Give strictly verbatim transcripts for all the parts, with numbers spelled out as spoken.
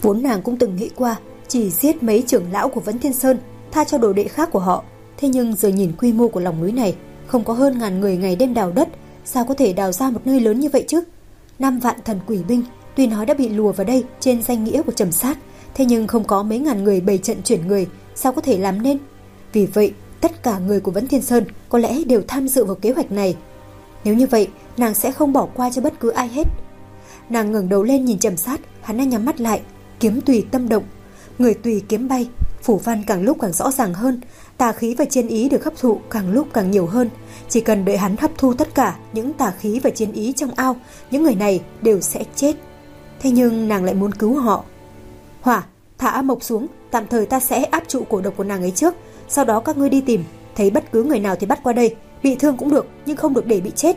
Vốn nàng cũng từng nghĩ qua chỉ giết mấy trưởng lão của Vấn Thiên Sơn, tha cho đồ đệ khác của họ. Thế nhưng giờ nhìn quy mô của lòng núi này, không có hơn ngàn người ngày đêm đào đất, sao có thể đào ra một nơi lớn như vậy chứ? Năm vạn thần quỷ binh, tuy nói đã bị lùa vào đây trên danh nghĩa của Trầm Sát, thế nhưng không có mấy ngàn người bày trận chuyển người, sao có thể làm nên? Vì vậy, tất cả người của Vấn Thiên Sơn có lẽ đều tham dự vào kế hoạch này. Nếu như vậy, nàng sẽ không bỏ qua cho bất cứ ai hết. Nàng ngẩng đầu lên nhìn Trầm Sát, hắn đang nhắm mắt lại, kiếm tùy tâm động, người tùy kiếm bay, phủ văn càng lúc càng rõ ràng hơn, tà khí và chiến ý được hấp thụ càng lúc càng nhiều hơn. Chỉ cần đợi hắn hấp thu tất cả những tà khí và chiến ý trong ao, những người này đều sẽ chết. Thế nhưng nàng lại muốn cứu họ. Hỏa, thả A Mộc xuống, tạm thời ta sẽ áp trụ cổ độc của nàng ấy trước, sau đó các ngươi đi tìm, thấy bất cứ người nào thì bắt qua đây, bị thương cũng được nhưng không được để bị chết.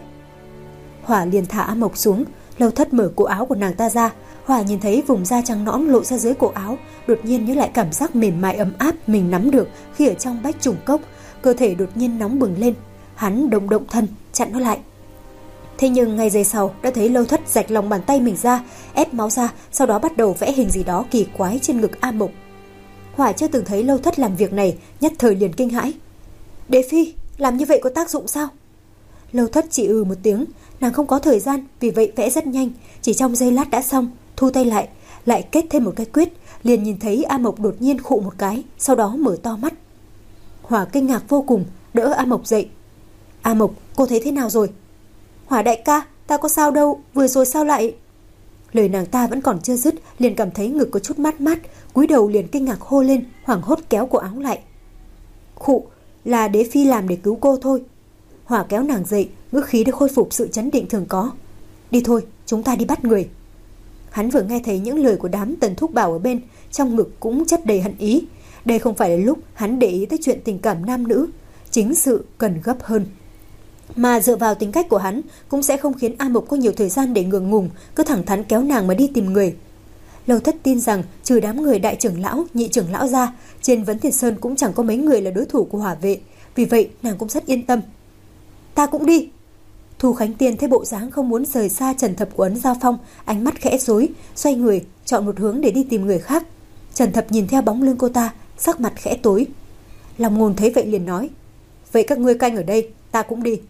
Hỏa liền thả A Mộc xuống. Lâu Thất mở cổ áo của nàng ta ra. Hỏa nhìn thấy vùng da trắng nõn lộ ra dưới cổ áo, đột nhiên nhớ lại cảm giác mềm mại ấm áp mình nắm được khi ở trong bách trùng cốc, cơ thể đột nhiên nóng bừng lên. Hắn động động thân chặn nó lại. Thế nhưng ngay giây sau đã thấy Lâu Thất rạch lòng bàn tay mình ra, ép máu ra, sau đó bắt đầu vẽ hình gì đó kỳ quái trên ngực A Mộc. Hỏa chưa từng thấy Lâu Thất làm việc này, nhất thời liền kinh hãi. Đế phi, làm như vậy có tác dụng sao? Lâu Thất chỉ ừ một tiếng. Nàng không có thời gian, vì vậy vẽ rất nhanh, chỉ trong giây lát đã xong. Thu tay lại, lại kết thêm một cái quyết, liền nhìn thấy A Mộc đột nhiên khụ một cái, sau đó mở to mắt. Hỏa kinh ngạc vô cùng, đỡ A Mộc dậy. A Mộc, cô thấy thế nào rồi? Hỏa đại ca, ta có sao đâu, vừa rồi sao lại? Lời nàng ta vẫn còn chưa dứt, liền cảm thấy ngực có chút mát mát, cúi đầu liền kinh ngạc hô lên, hoảng hốt kéo cổ áo lại. Khụ, là đế phi làm để cứu cô thôi. Hỏa kéo nàng dậy, ngữ khí đã khôi phục sự chấn định thường có. Đi thôi, chúng ta đi bắt người. Hắn vừa nghe thấy những lời của đám Tần Thúc Bảo ở bên, trong ngực cũng chất đầy hận ý. Đây không phải là lúc hắn để ý tới chuyện tình cảm nam nữ, chính sự cần gấp hơn. Mà dựa vào tính cách của hắn, cũng sẽ không khiến A Mộc có nhiều thời gian để ngượng ngùng, cứ thẳng thắn kéo nàng mà đi tìm người. Lâu Thất tin rằng trừ đám người đại trưởng lão, nhị trưởng lão ra, trên Vấn Thiên Sơn cũng chẳng có mấy người là đối thủ của Hỏa vệ. Vì vậy nàng cũng rất yên tâm. Ta cũng đi. Thu Khánh Tiên thấy bộ dáng không muốn rời xa Trần Thập của Ấn Giao Phong, ánh mắt khẽ rối, xoay người chọn một hướng để đi tìm người khác. Trần Thập nhìn theo bóng lưng cô ta, sắc mặt khẽ tối. Long Ngôn thấy vậy liền nói, vậy các ngươi canh ở đây, ta cũng đi.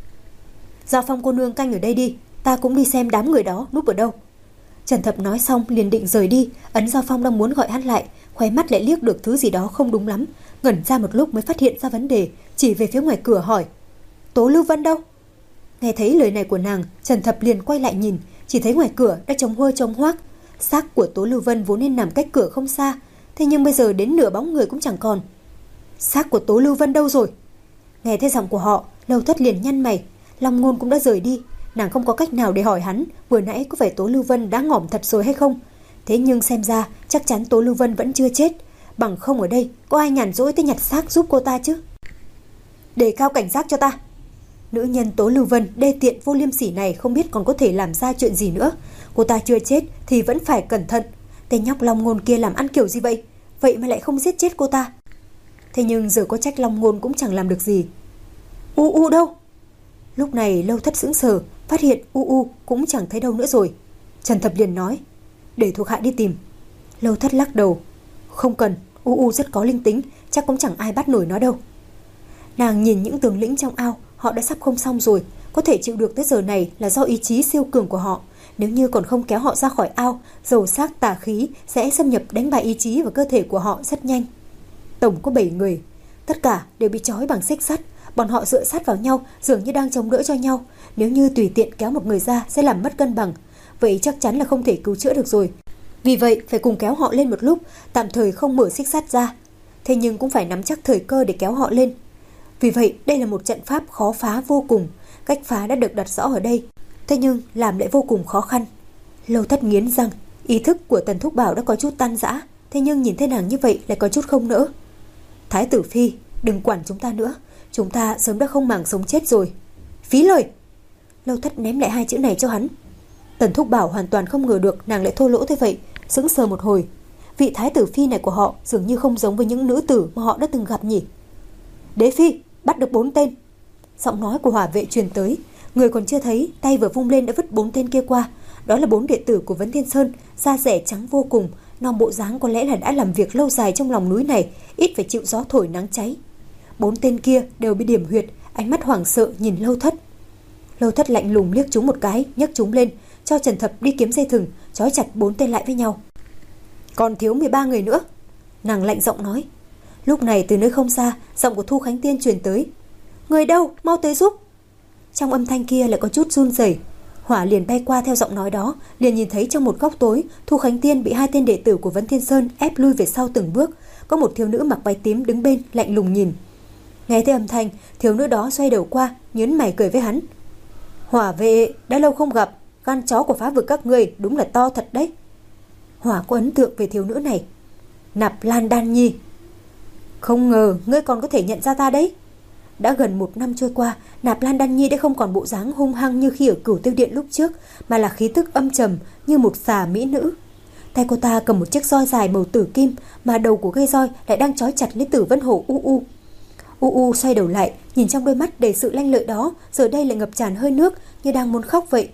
Giao Phong cô nương canh ở đây đi, ta cũng đi xem đám người đó núp ở đâu. Trần Thập nói xong liền định rời đi. Ấn Giao Phong đang muốn gọi hắn lại, khóe mắt lại liếc được thứ gì đó không đúng lắm, ngẩn ra một lúc mới phát hiện ra vấn đề, chỉ về phía ngoài cửa hỏi, Tố Lưu Vân đâu? Nghe thấy lời này của nàng, Trần Thập liền quay lại nhìn, chỉ thấy ngoài cửa đã trống huơ trống hoác. Xác của Tố Lưu Vân vốn nên nằm cách cửa không xa, thế nhưng bây giờ đến nửa bóng người cũng chẳng còn. Xác của Tố Lưu Vân đâu rồi? Nghe thấy giọng của họ, Lâu Thất liền nhăn mày. Long Ngôn cũng đã rời đi, nàng không có cách nào để hỏi hắn vừa nãy có phải Tố Lưu Vân đã ngỏm thật rồi hay không. Thế nhưng xem ra chắc chắn Tố Lưu Vân vẫn chưa chết, bằng không ở đây có ai nhàn rỗi tới nhặt xác giúp cô ta chứ. Đề cao cảnh giác cho ta. Nữ nhân Tố Lưu Vân đê tiện vô liêm sỉ này không biết còn có thể làm ra chuyện gì nữa. Cô ta chưa chết thì vẫn phải cẩn thận. Tên nhóc Long Ngôn kia làm ăn kiểu gì vậy? Vậy mà lại không giết chết cô ta. Thế nhưng giờ có trách Long Ngôn cũng chẳng làm được gì. U U đâu? Lúc này Lâu Thất sững sờ, phát hiện U U cũng chẳng thấy đâu nữa rồi. Trần Thập liền nói, để thuộc hạ đi tìm. Lâu Thất lắc đầu, không cần, U U rất có linh tính, chắc cũng chẳng ai bắt nổi nó đâu. Nàng nhìn những tướng lĩnh trong ao, họ đã sắp không xong rồi, có thể chịu được tới giờ này là do ý chí siêu cường của họ. Nếu như còn không kéo họ ra khỏi ao, dầu xác tà khí sẽ xâm nhập đánh bại ý chí và cơ thể của họ rất nhanh. Tổng có bảy người, tất cả đều bị trói bằng xích sắt. Bọn họ dựa sát vào nhau, dường như đang chống đỡ cho nhau. Nếu như tùy tiện kéo một người ra sẽ làm mất cân bằng, vậy chắc chắn là không thể cứu chữa được rồi. Vì vậy phải cùng kéo họ lên một lúc, tạm thời không mở xích sắt ra. Thế nhưng cũng phải nắm chắc thời cơ để kéo họ lên. Vì vậy đây là một trận pháp khó phá vô cùng. Cách phá đã được đặt rõ ở đây, thế nhưng làm lại vô cùng khó khăn. Lâu Thất nghiến răng, ý thức của Tần Thúc Bảo đã có chút tan rã, thế nhưng nhìn thấy nàng như vậy lại có chút không nỡ. Thái tử phi, đừng quản chúng ta nữa, chúng ta sớm đã không màng sống chết rồi. Phí lời. Lâu Thất ném lại hai chữ này cho hắn. Tần Thúc Bảo hoàn toàn không ngờ được nàng lại thô lỗ thế vậy, sững sờ một hồi. Vị thái tử phi này của họ dường như không giống với những nữ tử mà họ đã từng gặp nhỉ. Đế phi, bắt được bốn tên. Giọng nói của Hỏa vệ truyền tới, người còn chưa thấy, tay vừa vung lên đã vứt bốn tên kia qua. Đó là bốn đệ tử của Vấn Thiên Sơn, da rẻ trắng vô cùng, non bộ dáng có lẽ là đã làm việc lâu dài trong lòng núi này, ít phải chịu gió thổi nắng cháy. Bốn tên kia đều bị điểm huyệt, ánh mắt hoảng sợ nhìn Lâu Thất. Lâu Thất lạnh lùng liếc chúng một cái, nhấc chúng lên, cho Trần Thập đi kiếm dây thừng, trói chặt bốn tên lại với nhau. Còn thiếu mười ba người nữa, nàng lạnh giọng nói. Lúc này từ nơi không xa, giọng của Thu Khánh Tiên truyền tới. Người đâu, mau tới giúp. Trong âm thanh kia lại có chút run rẩy. Hỏa liền bay qua theo giọng nói đó, liền nhìn thấy trong một góc tối, Thu Khánh Tiên bị hai tên đệ tử của Vấn Thiên Sơn ép lui về sau từng bước, có một thiếu nữ mặc váy tím đứng bên lạnh lùng nhìn. Nghe thấy âm thanh, thiếu nữ đó xoay đầu qua, nhướng mày cười với hắn. Hỏa vệ, đã lâu không gặp, gan chó của phá vực các ngươi đúng là to thật đấy. Hỏa có ấn tượng về thiếu nữ này. Nạp Lan Đan Nhi. Không ngờ ngươi còn có thể nhận ra ta đấy. Đã gần một năm trôi qua, Nạp Lan Đan Nhi đã không còn bộ dáng hung hăng như khi ở Cửu Tiêu Điện lúc trước, mà là khí tức âm trầm như một xà mỹ nữ. Tay cô ta cầm một chiếc roi dài màu tử kim, mà đầu của cây roi lại đang trói chặt lấy Tử Vân Hổ U U. U U xoay đầu lại, nhìn trong đôi mắt đầy sự lanh lợi đó, giờ đây lại ngập tràn hơi nước như đang muốn khóc vậy.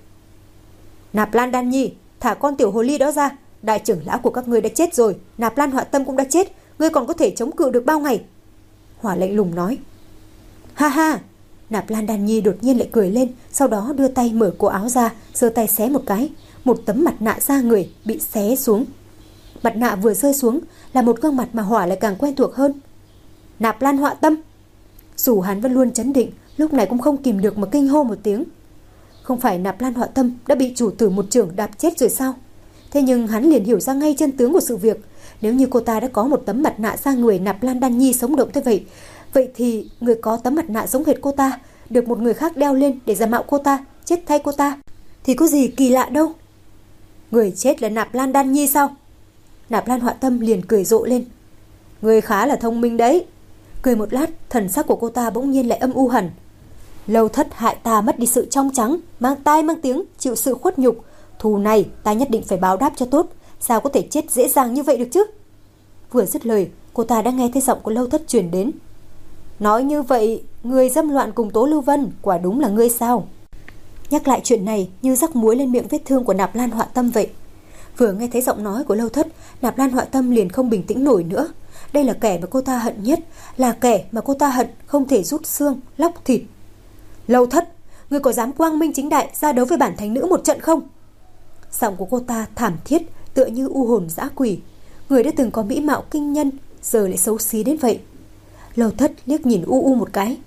Nạp Lan Đan Nhi, thả con tiểu hồ ly đó ra. Đại trưởng lão của các ngươi đã chết rồi, Nạp Lan Họa Tâm cũng đã chết, ngươi còn có thể chống cự được bao ngày? Hỏa lạnh lùng nói. Ha ha. Nạp Lan Đan Nhi đột nhiên lại cười lên, sau đó đưa tay mở cổ áo ra, giơ tay xé một cái, một tấm mặt nạ da người bị xé xuống. Mặt nạ vừa rơi xuống là một gương mặt mà Hỏa lại càng quen thuộc hơn. Nạp Lan Họa Tâm. Dù hắn vẫn luôn chấn định, lúc này cũng không kìm được mà kinh hô một tiếng. Không phải Nạp Lan Họa Tâm đã bị chủ tử một chưởng đạp chết rồi sao? Thế nhưng hắn liền hiểu ra ngay chân tướng của sự việc. Nếu như cô ta đã có một tấm mặt nạ da người Nạp Lan Đan Nhi sống động thế vậy, vậy thì người có tấm mặt nạ giống hệt cô ta được một người khác đeo lên để giả mạo cô ta, chết thay cô ta, thì có gì kỳ lạ đâu. Người chết là Nạp Lan Đan Nhi sao? Nạp Lan Họa Tâm liền cười rộ lên. Người khá là thông minh đấy. Cười một lát, thần sắc của cô ta bỗng nhiên lại âm u hẳn. Lâu Thất hại ta mất đi sự trong trắng, mang tai mang tiếng, chịu sự khuất nhục. Thù này ta nhất định phải báo đáp cho tốt, sao có thể chết dễ dàng như vậy được chứ? Vừa dứt lời, cô ta đã nghe thấy giọng của Lâu Thất truyền đến. Nói như vậy, người dâm loạn cùng Tố Lưu Vân quả đúng là ngươi sao? Nhắc lại chuyện này như rắc muối lên miệng vết thương của Nạp Lan Họa Tâm vậy. Vừa nghe thấy giọng nói của Lâu Thất, Nạp Lan Họa Tâm liền không bình tĩnh nổi nữa. Đây là kẻ mà cô ta hận nhất, là kẻ mà cô ta hận không thể rút xương, lóc thịt. Lâu Thất, ngươi có dám quang minh chính đại ra đấu với bản thánh nữ một trận không? Giọng của cô ta thảm thiết, tựa như u hồn dã quỷ. Người đã từng có mỹ mạo kinh nhân, giờ lại xấu xí đến vậy. Lâu Thất liếc nhìn U U một cái.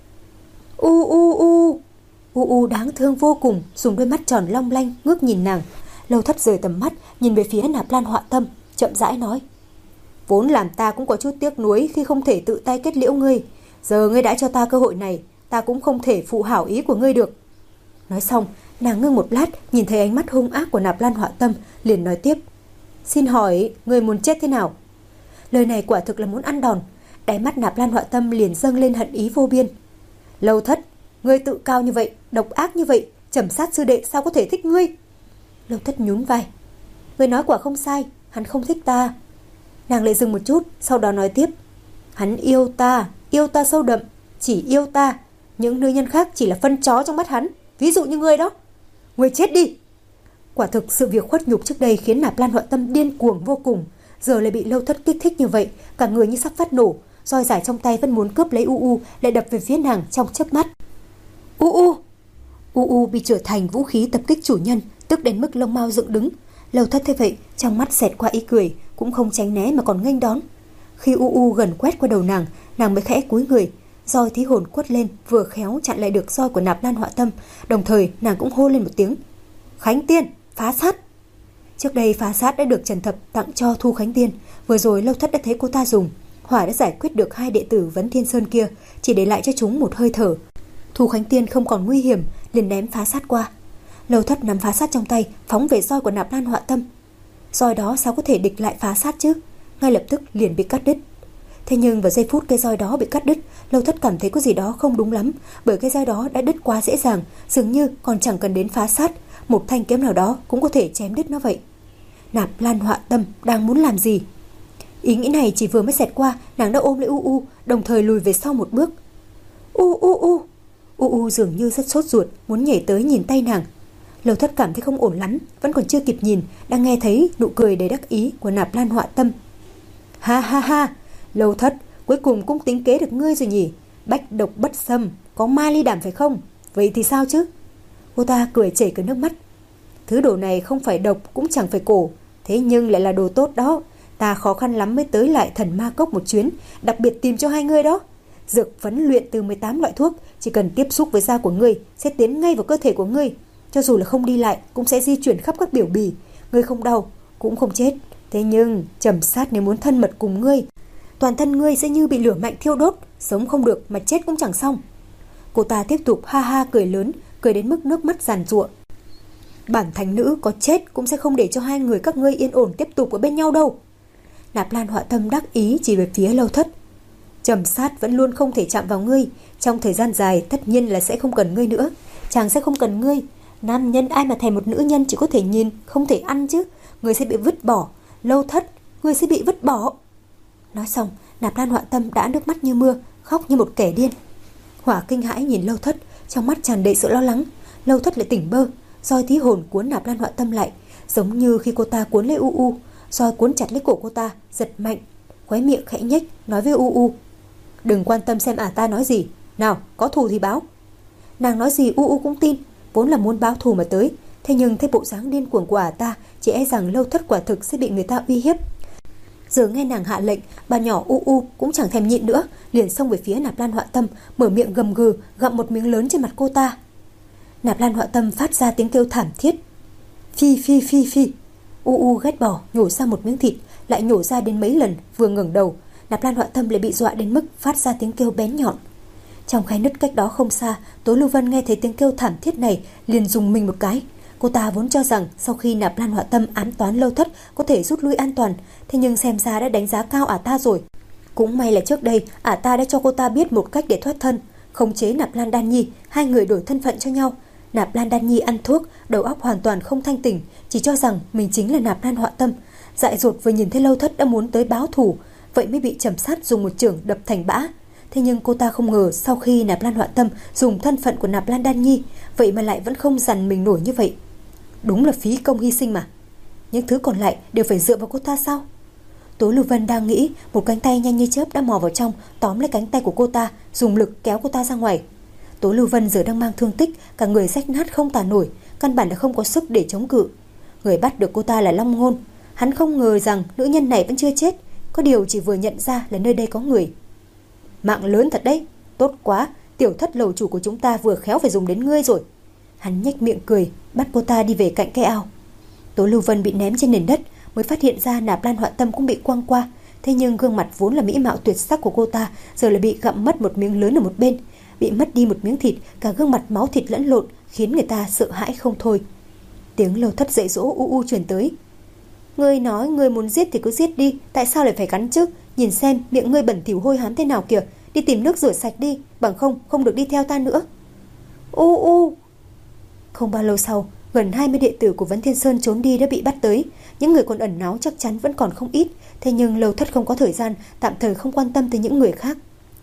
U U U. U U đáng thương vô cùng, dùng đôi mắt tròn long lanh ngước nhìn nàng. Lâu Thất rời tầm mắt, nhìn về phía Nạp Lan Họa Tâm, chậm rãi nói. Vốn làm ta cũng có chút tiếc nuối khi không thể tự tay kết liễu ngươi. Giờ ngươi đã cho ta cơ hội này, ta cũng không thể phụ hảo ý của ngươi được. Nói xong, nàng ngưng một lát, nhìn thấy ánh mắt hung ác của Nạp Lan Họa Tâm, liền nói tiếp. Xin hỏi, ngươi muốn chết thế nào? Lời này quả thực là muốn ăn đòn. Đáy mắt Nạp Lan Họa Tâm liền dâng lên hận ý vô biên. Lâu Thất, ngươi tự cao như vậy, độc ác như vậy, trầm sát sư đệ sao có thể thích ngươi? Lâu Thất nhún vai. Ngươi nói quả không sai, hắn không thích ta. Nàng lại dừng một chút, sau đó nói tiếp. Hắn yêu ta, yêu ta sâu đậm, chỉ yêu ta. Những nữ nhân khác chỉ là phân chó trong mắt hắn, ví dụ như ngươi đó. Ngươi chết đi. Quả thực sự việc khuất nhục trước đây khiến Nạp Lan Họa Tâm điên cuồng vô cùng, giờ lại bị Lâu Thất kích thích như vậy, cả người như sắp phát nổ, roi dài trong tay vẫn muốn cướp lấy U U, lại đập về phía nàng trong chớp mắt. U U. U U bị trở thành vũ khí tập kích chủ nhân, tức đến mức lông mao dựng đứng. Lâu Thất thế vậy, trong mắt xẹt qua ý cười, cũng không tránh né mà còn nghênh đón. Khi U U gần quét qua đầu nàng, nàng mới khẽ cúi người, roi thí hồn quất lên, vừa khéo chặn lại được roi của Nạp Lan Họa Tâm, đồng thời nàng cũng hô lên một tiếng. Khánh Tiên, phá sát. Trước đây phá sát đã được Trần Thập tặng cho Thu Khánh Tiên, vừa rồi Lâu Thất đã thấy cô ta dùng. Hỏa đã giải quyết được hai đệ tử Vấn Thiên Sơn kia, chỉ để lại cho chúng một hơi thở. Thu Khánh Tiên không còn nguy hiểm, liền ném phá sát qua. Lâu Thất nắm phá sát trong tay, phóng về roi của Nạp Lan Họa Tâm. Roi đó sao có thể địch lại phá sát chứ? Ngay lập tức liền bị cắt đứt. Thế nhưng vào giây phút cây roi đó bị cắt đứt, Lâu Thất cảm thấy có gì đó không đúng lắm, bởi cây roi đó đã đứt quá dễ dàng, dường như còn chẳng cần đến phá sát, một thanh kiếm nào đó cũng có thể chém đứt nó vậy. Nạp Lan Họa Tâm đang muốn làm gì? Ý nghĩ này chỉ vừa mới xẹt qua, nàng đã ôm lấy U U, đồng thời lùi về sau một bước. U U U. U U dường như rất sốt ruột, muốn nhảy tới nhìn tay nàng. Lâu Thất cảm thấy không ổn lắm, vẫn còn chưa kịp nhìn, đang nghe thấy nụ cười đầy đắc ý của Nạp Lan Họa Tâm. Ha ha ha, Lâu Thất, cuối cùng cũng tính kế được ngươi rồi nhỉ. Bách độc bất xâm, có ma ly đảm phải không? Vậy thì sao chứ? Cô ta cười chảy cả nước mắt. Thứ đồ này không phải độc cũng chẳng phải cổ, thế nhưng lại là đồ tốt đó. Ta khó khăn lắm mới tới lại Thần Ma Cốc một chuyến, đặc biệt tìm cho hai ngươi đó. Dược phấn luyện từ mười tám loại thuốc, chỉ cần tiếp xúc với da của ngươi sẽ tiến ngay vào cơ thể của ngươi. Cho dù là không đi lại cũng sẽ di chuyển khắp các biểu bì. Ngươi không đau, cũng không chết. Thế nhưng Trầm Sát nếu muốn thân mật cùng ngươi, toàn thân ngươi sẽ như bị lửa mạnh thiêu đốt, sống không được mà chết cũng chẳng xong. Cô ta tiếp tục ha ha cười lớn, cười đến mức nước mắt giàn giụa. Bản thánh nữ có chết cũng sẽ không để cho hai người các ngươi yên ổn tiếp tục ở bên nhau đâu. Nạp Lan Họa Tâm đắc ý chỉ về phía Lâu Thất. Trầm Sát vẫn luôn không thể chạm vào ngươi, trong thời gian dài tất nhiên là sẽ không cần ngươi nữa. Chàng sẽ không cần ngươi. Nam nhân ai mà thèm một nữ nhân chỉ có thể nhìn, không thể ăn chứ. Ngươi sẽ bị vứt bỏ. Lâu Thất, ngươi sẽ bị vứt bỏ. Nói xong, Nạp Lan Họa Tâm đã nước mắt như mưa, khóc như một kẻ điên. Hỏa kinh hãi nhìn Lâu Thất, trong mắt tràn đầy sự lo lắng. Lâu Thất lại tỉnh bơ, roi tí hồn cuốn Nạp Lan Họa Tâm lại, giống như khi cô ta cuốn lấy U U. Roi cuốn chặt lấy cổ cô ta, giật mạnh, khóe miệng khẽ nhếch, nói với U U: đừng quan tâm xem ả ta nói gì, nào có thù thì báo. Nàng nói gì U U cũng tin, vốn là muốn báo thù mà tới. Thế nhưng thấy bộ dáng điên cuồng của ả ta, chỉ e rằng Lâu Thất quả thực sẽ bị người ta uy hiếp. Giờ nghe nàng hạ lệnh, bà nhỏ U U cũng chẳng thèm nhịn nữa, liền xông về phía Nạp Lan Họa Tâm, mở miệng gầm gừ, gặm một miếng lớn trên mặt cô ta. Nạp Lan Họa Tâm phát ra tiếng kêu thảm thiết. Phi phi phi phi. U U ghét bỏ nhổ ra một miếng thịt, lại nhổ ra đến mấy lần. Vừa ngẩng đầu, Nạp Lan Họa Tâm lại bị dọa đến mức phát ra tiếng kêu bén nhọn. Trong khe nứt cách đó không xa, Tố Lưu Vân nghe thấy tiếng kêu thảm thiết này, liền rùng mình một cái. Cô ta vốn cho rằng sau khi Nạp Lan Họa Tâm ám toán Lâu Thất có thể rút lui an toàn, thế nhưng xem ra đã đánh giá cao ả ta rồi. Cũng may là trước đây ả ta đã cho cô ta biết một cách để thoát thân, khống chế Nạp Lan Đan Nhi, hai người đổi thân phận cho nhau. Nạp Lan Đan Nhi ăn thuốc, đầu óc hoàn toàn không thanh tỉnh, chỉ cho rằng mình chính là Nạp Lan Họa Tâm. Dại dột vừa nhìn thấy Lâu Thất đã muốn tới báo thù, vậy mới bị Trầm Sát dùng một chưởng đập thành bã. Thế nhưng cô ta không ngờ sau khi Nạp Lan Họa Tâm dùng thân phận của Nạp Lan Đan Nhi, vậy mà lại vẫn không dằn mình nổi như vậy. Đúng là phí công hy sinh mà. Những thứ còn lại đều phải dựa vào cô ta sao? Tố Lưu Vân đang nghĩ, một cánh tay nhanh như chớp đã mò vào trong, tóm lấy cánh tay của cô ta, dùng lực kéo cô ta ra ngoài. Tố Lưu Vân giờ đang mang thương tích, cả người rách nát không tả nổi, căn bản là không có sức để chống cự. Người bắt được cô ta là Long Ngôn. Hắn không ngờ rằng nữ nhân này vẫn chưa chết, có điều chỉ vừa nhận ra là nơi đây có người. Mạng lớn thật đấy, tốt quá, tiểu thất lầu chủ của chúng ta vừa khéo phải dùng đến ngươi rồi. Hắn nhếch miệng cười, bắt cô ta đi về cạnh cái ao. Tố Lưu Vân bị ném trên nền đất, mới phát hiện ra Nạp Lan Họa Tâm cũng bị quăng qua. Thế nhưng gương mặt vốn là mỹ mạo tuyệt sắc của cô ta giờ lại bị gặm mất một miếng lớn ở một bên, bị mất đi một miếng thịt, cả gương mặt máu thịt lẫn lộn, khiến người ta sợ hãi không thôi. Tiếng Lâu Thất dạy dỗ u u truyền tới. Ngươi nói ngươi muốn giết thì cứ giết đi, tại sao lại phải cắn chứ? Nhìn xem miệng ngươi bẩn thỉu hôi hám thế nào kìa, đi tìm nước rửa sạch đi, bằng không không được đi theo ta nữa. U u. Không bao lâu sau, gần hai mươi đệ tử của Vấn Thiên Sơn trốn đi đã bị bắt tới. Những người còn ẩn náu chắc chắn vẫn còn không ít, thế nhưng Lâu Thất không có thời gian, tạm thời không quan tâm tới những người khác.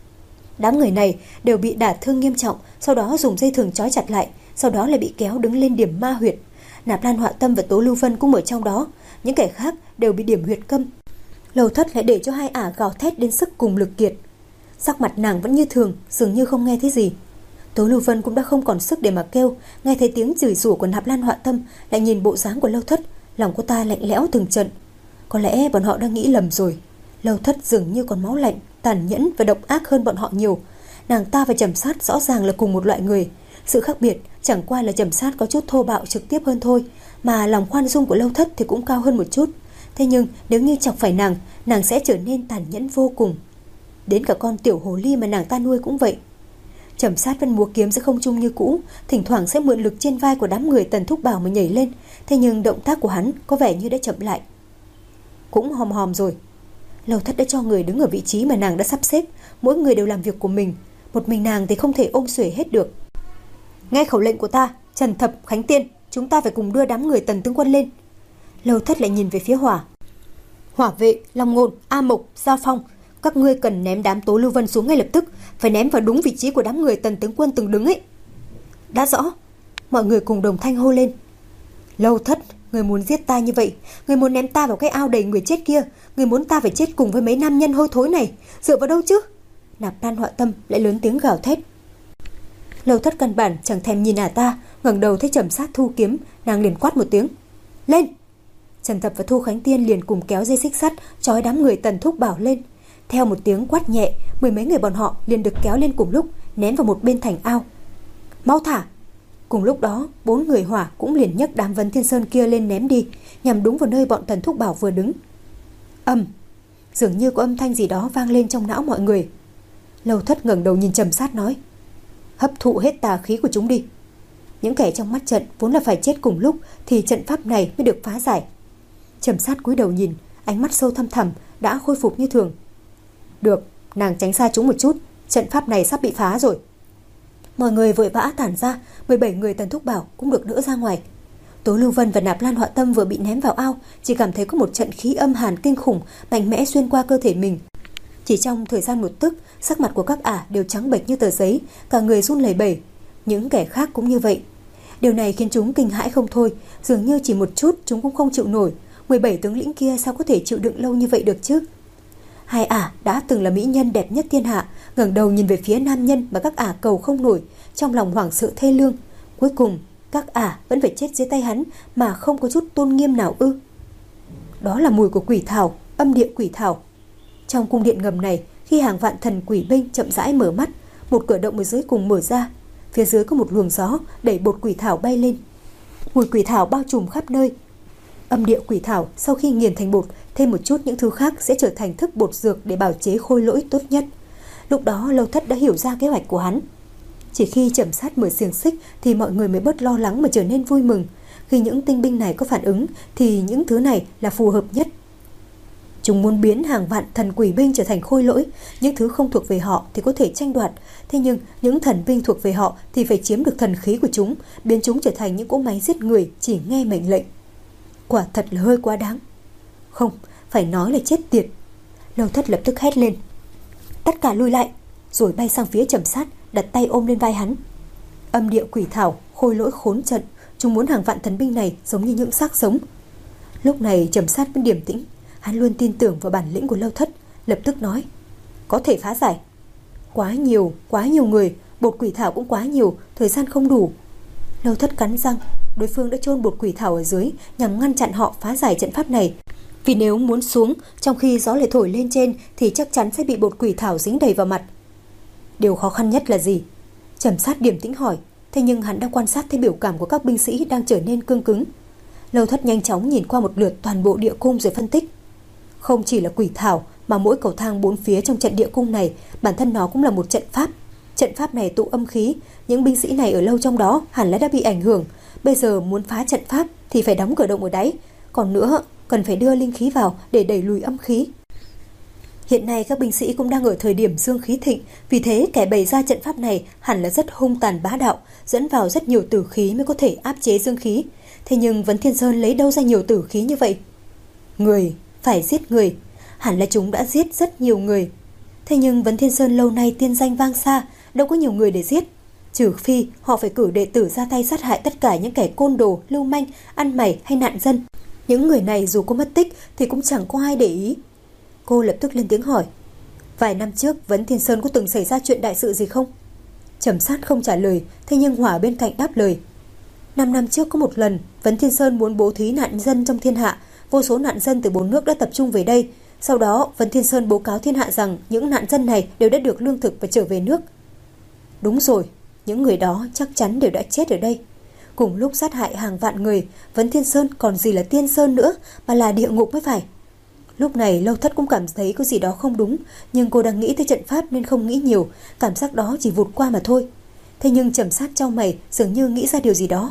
Đám người này đều bị đả thương nghiêm trọng, sau đó dùng dây thừng trói chặt lại, sau đó lại bị kéo đứng lên điểm ma huyệt. Nạp Lan Họa Tâm và Tố Lưu Vân cũng ở trong đó, những kẻ khác đều bị điểm huyệt câm. Lâu Thất lại để cho hai ả gào thét đến sức cùng lực kiệt. Sắc mặt nàng vẫn như thường, dường như không nghe thấy gì. Tố Lưu Vân cũng đã không còn sức để mà kêu, nghe thấy tiếng chửi rủa của Nạp Lan Họa Tâm, lại nhìn bộ dáng của Lâu Thất, lòng cô ta lạnh lẽo từng trận. Có lẽ bọn họ đang nghĩ lầm rồi. Lâu Thất dường như còn máu lạnh, tàn nhẫn và độc ác hơn bọn họ nhiều. Nàng ta và Trầm Sát rõ ràng là cùng một loại người. Sự khác biệt chẳng qua là Trầm Sát có chút thô bạo trực tiếp hơn thôi, mà lòng khoan dung của Lâu Thất thì cũng cao hơn một chút. Thế nhưng nếu như chọc phải nàng, nàng sẽ trở nên tàn nhẫn vô cùng. Đến cả con tiểu hồ ly mà nàng ta nuôi cũng vậy. Trầm Sát vẫn múa kiếm giữa không trung như cũ, thỉnh thoảng sẽ mượn lực trên vai của đám người Tần Thúc Bảo mà nhảy lên, thế nhưng động tác của hắn có vẻ như đã chậm lại. Cũng hòm hòm rồi. Lâu Thất đã cho người đứng ở vị trí mà nàng đã sắp xếp, mỗi người đều làm việc của mình, một mình nàng thì không thể ôm xuể hết được. Nghe khẩu lệnh của ta, Trần Thập, Khánh Tiên, chúng ta phải cùng đưa đám người Tần tướng quân lên. Lâu Thất lại nhìn về phía Hỏa. Hỏa Vệ, Long Ngôn, A Mộc, Giao Phong, các ngươi cần ném đám Tố Lưu Vân xuống ngay lập tức, phải ném vào đúng vị trí của đám người Tần tướng quân từng đứng ấy. Đã rõ. Mọi người cùng đồng thanh hô lên. Lâu Thất, người muốn giết ta như vậy, người muốn ném ta vào cái ao đầy người chết kia, người muốn ta phải chết cùng với mấy nam nhân hôi thối này, dựa vào đâu chứ? Nạp Lan Họa Tâm lại lớn tiếng gào thét. Lâu Thất căn bản chẳng thèm nhìn ả ta, ngẩng đầu thấy Trầm Sát thu kiếm, nàng liền quát một tiếng, lên! Trần Tập và Thu Khánh Tiên liền cùng kéo dây xích sắt trói đám người Tần Thúc Bảo lên. Theo một tiếng quát nhẹ, mười mấy người bọn họ liền được kéo lên cùng lúc, ném vào một bên thành ao. Mau thả! Cùng lúc đó, bốn người hỏa cũng liền nhấc đám Vấn Thiên Sơn kia lên ném đi, nhằm đúng vào nơi bọn Tần Thúc Bảo vừa đứng. Ầm! Dường như có âm thanh gì đó vang lên trong não mọi người. Lâu Thất ngẩng đầu nhìn Trầm Sát nói, hấp thụ hết tà khí của chúng đi. Những kẻ trong mắt trận vốn là phải chết cùng lúc thì trận pháp này mới được phá giải. Trầm Sát cúi đầu nhìn, ánh mắt sâu thăm thẳm đã khôi phục như thường. Được, nàng tránh xa chúng một chút, trận pháp này sắp bị phá rồi. Mọi người vội vã tản ra, mười bảy người Tần Thúc Bảo cũng được đỡ ra ngoài. Tố Lưu Vân và Nạp Lan Họa Tâm vừa bị ném vào ao, chỉ cảm thấy có một trận khí âm hàn kinh khủng mạnh mẽ xuyên qua cơ thể mình. Chỉ trong thời gian một tức, sắc mặt của các ả đều trắng bệch như tờ giấy, cả người run lẩy bẩy. Những kẻ khác cũng như vậy. Điều này khiến chúng kinh hãi không thôi, dường như chỉ một chút chúng cũng không chịu nổi. mười bảy tướng lĩnh kia sao có thể chịu đựng lâu như vậy được chứ? Hai ả đã từng là mỹ nhân đẹp nhất thiên hạ, ngẩng đầu nhìn về phía nam nhân mà các ả cầu không nổi, trong lòng hoảng sợ thê lương. Cuối cùng, các ả vẫn phải chết dưới tay hắn mà không có chút tôn nghiêm nào ư? Đó là mùi của quỷ thảo, âm địa quỷ thảo. Trong cung điện ngầm này, khi hàng vạn thần quỷ binh chậm rãi mở mắt, một cửa động ở dưới cùng mở ra, phía dưới có một luồng gió đẩy bột quỷ thảo bay lên. Mùi quỷ thảo bao trùm khắp nơi. Âm địa quỷ thảo sau khi nghiền thành bột, thêm một chút những thứ khác sẽ trở thành thức bột dược để bào chế khôi lỗi tốt nhất. Lúc đó Lâu Thất đã hiểu ra kế hoạch của hắn. Chỉ khi Trầm Sát mở xiềng xích thì mọi người mới bớt lo lắng mà trở nên vui mừng. Khi những tinh binh này có phản ứng thì những thứ này là phù hợp nhất. Chúng muốn biến hàng vạn thần quỷ binh trở thành khôi lỗi, những thứ không thuộc về họ thì có thể tranh đoạt, thế nhưng những thần binh thuộc về họ thì phải chiếm được thần khí của chúng, biến chúng trở thành những cỗ máy giết người chỉ nghe mệnh lệnh. Quả thật là hơi quá đáng. Không, phải nói là chết tiệt. Lâu Thất lập tức hét lên, tất cả lùi lại, rồi bay sang phía Trầm Sát, đặt tay ôm lên vai hắn. Âm địa quỷ thảo, khôi lỗi khốn trận, chúng muốn hàng vạn thần binh này giống như những xác sống. Lúc này Trầm Sát vẫn điềm tĩnh, hắn luôn tin tưởng vào bản lĩnh của Lâu Thất, lập tức nói, có thể phá giải. Quá nhiều, quá nhiều người, bột quỷ thảo cũng quá nhiều, thời gian không đủ. Lâu Thất cắn răng, đối phương đã chôn bột quỷ thảo ở dưới nhằm ngăn chặn họ phá giải trận pháp này. Vì nếu muốn xuống trong khi gió lại thổi lên trên thì chắc chắn sẽ bị bột quỷ thảo dính đầy vào mặt. Điều khó khăn nhất là gì? Trầm Sát điềm tĩnh hỏi, thế nhưng hắn đang quan sát thấy biểu cảm của các binh sĩ đang trở nên cương cứng. Lâu Thất nhanh chóng nhìn qua một lượt toàn bộ địa cung rồi phân tích. Không chỉ là quỷ thảo mà mỗi cầu thang bốn phía trong trận địa cung này bản thân nó cũng là một trận pháp. Trận pháp này tụ âm khí, những binh sĩ này ở lâu trong đó hẳn là đã bị ảnh hưởng. Bây giờ muốn phá trận pháp thì phải đóng cửa động ở đáy, còn nữa cần phải đưa linh khí vào để đẩy lùi âm khí. Hiện nay các binh sĩ cũng đang ở thời điểm dương khí thịnh, vì thế kẻ bày ra trận pháp này hẳn là rất hung tàn bá đạo, dẫn vào rất nhiều tử khí mới có thể áp chế dương khí. Thế nhưng Vấn Thiên Sơn lấy đâu ra nhiều tử khí như vậy? Người, phải giết người, hẳn là chúng đã giết rất nhiều người. Thế nhưng Vấn Thiên Sơn lâu nay tiên danh vang xa, đâu có nhiều người để giết. Trừ phi họ phải cử đệ tử ra tay sát hại tất cả những kẻ côn đồ, lưu manh, ăn mày hay nạn dân. Những người này dù có mất tích thì cũng chẳng có ai để ý. Cô lập tức lên tiếng hỏi, vài năm trước Vấn Thiên Sơn có từng xảy ra chuyện đại sự gì không? Trầm Sát không trả lời, thế nhưng Hỏa bên cạnh đáp lời. Năm năm trước có một lần, Vấn Thiên Sơn muốn bố thí nạn dân trong thiên hạ, vô số nạn dân từ bốn nước đã tập trung về đây. Sau đó Vấn Thiên Sơn bố cáo thiên hạ rằng những nạn dân này đều đã được lương thực và trở về nước. Đúng rồi, những người đó chắc chắn đều đã chết ở đây. Cùng lúc sát hại hàng vạn người, Vấn Thiên Sơn còn gì là Tiên Sơn nữa, mà là địa ngục mới phải. Lúc này Lâu Thất cũng cảm thấy có gì đó không đúng, nhưng cô đang nghĩ tới trận pháp nên không nghĩ nhiều, cảm giác đó chỉ vụt qua mà thôi. Thế nhưng Trầm Sát chau mày, dường như nghĩ ra điều gì đó.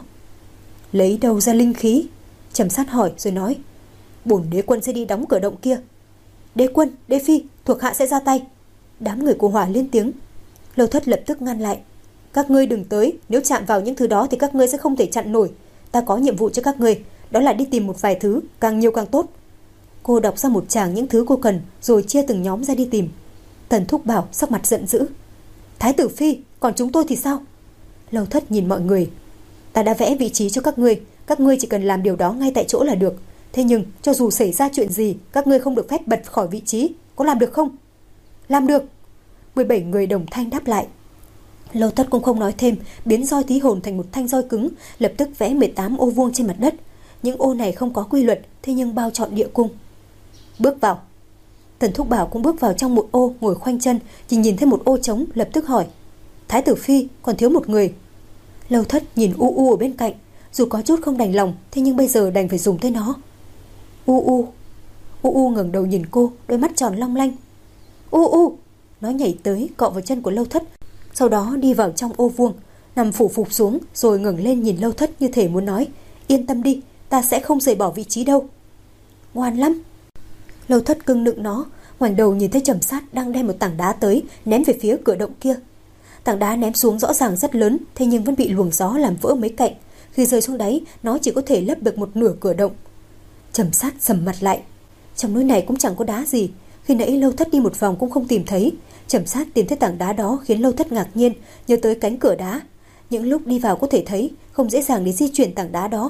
Lấy đâu ra linh khí? Trầm Sát hỏi rồi nói, bổn đế quân sẽ đi đóng cửa động kia. Đế quân, đế phi, thuộc hạ sẽ ra tay. Đám người của Hỏa lên tiếng. Lâu Thất lập tức ngăn lại, các ngươi đừng tới, nếu chạm vào những thứ đó thì các ngươi sẽ không thể chặn nổi. Ta có nhiệm vụ cho các ngươi, đó là đi tìm một vài thứ, càng nhiều càng tốt. Cô đọc ra một tràng những thứ cô cần, rồi chia từng nhóm ra đi tìm. Tần Thúc Bảo sắc mặt giận dữ, Thái tử phi, còn chúng tôi thì sao? Lâu Thất nhìn mọi người, ta đã vẽ vị trí cho các ngươi, các ngươi chỉ cần làm điều đó ngay tại chỗ là được. Thế nhưng cho dù xảy ra chuyện gì, các ngươi không được phép bật khỏi vị trí. Có làm được không? Làm được. mười bảy người đồng thanh đáp lại. Lâu Thất cũng không nói thêm, biến roi tí hồn thành một thanh roi cứng, lập tức vẽ mười tám ô vuông trên mặt đất. Những ô này không có quy luật, thế nhưng bao trọn địa cung. Bước vào. Tần Thúc Bảo cũng bước vào trong một ô, ngồi khoanh chân, chỉ nhìn thấy một ô trống, lập tức hỏi: Thái tử phi, còn thiếu một người. Lâu Thất nhìn U U ở bên cạnh, dù có chút không đành lòng, thế nhưng bây giờ đành phải dùng tới nó. U U. U U ngẩng đầu nhìn cô, đôi mắt tròn long lanh. U U. Nó nhảy tới, cọ vào chân của Lâu Thất, sau đó đi vào trong ô vuông, nằm phủ phục xuống, rồi ngẩng lên nhìn Lâu Thất như thể muốn nói: Yên tâm đi, ta sẽ không rời bỏ vị trí đâu. Ngoan lắm. Lâu Thất cưng nựng nó, ngoảnh đầu nhìn thấy Trầm Sát đang đem một tảng đá tới, ném về phía cửa động kia. Tảng đá ném xuống rõ ràng rất lớn, thế nhưng vẫn bị luồng gió làm vỡ mấy cạnh. Khi rơi xuống đáy, nó chỉ có thể lấp được một nửa cửa động. Trầm Sát sầm mặt lại. Trong núi này cũng chẳng có đá gì. Khi nãy Lâu Thất đi một vòng cũng không tìm thấy. Trầm Sát tìm thấy tảng đá đó khiến Lâu Thất ngạc nhiên, nhớ tới cánh cửa đá. Những lúc đi vào có thể thấy, không dễ dàng để di chuyển tảng đá đó.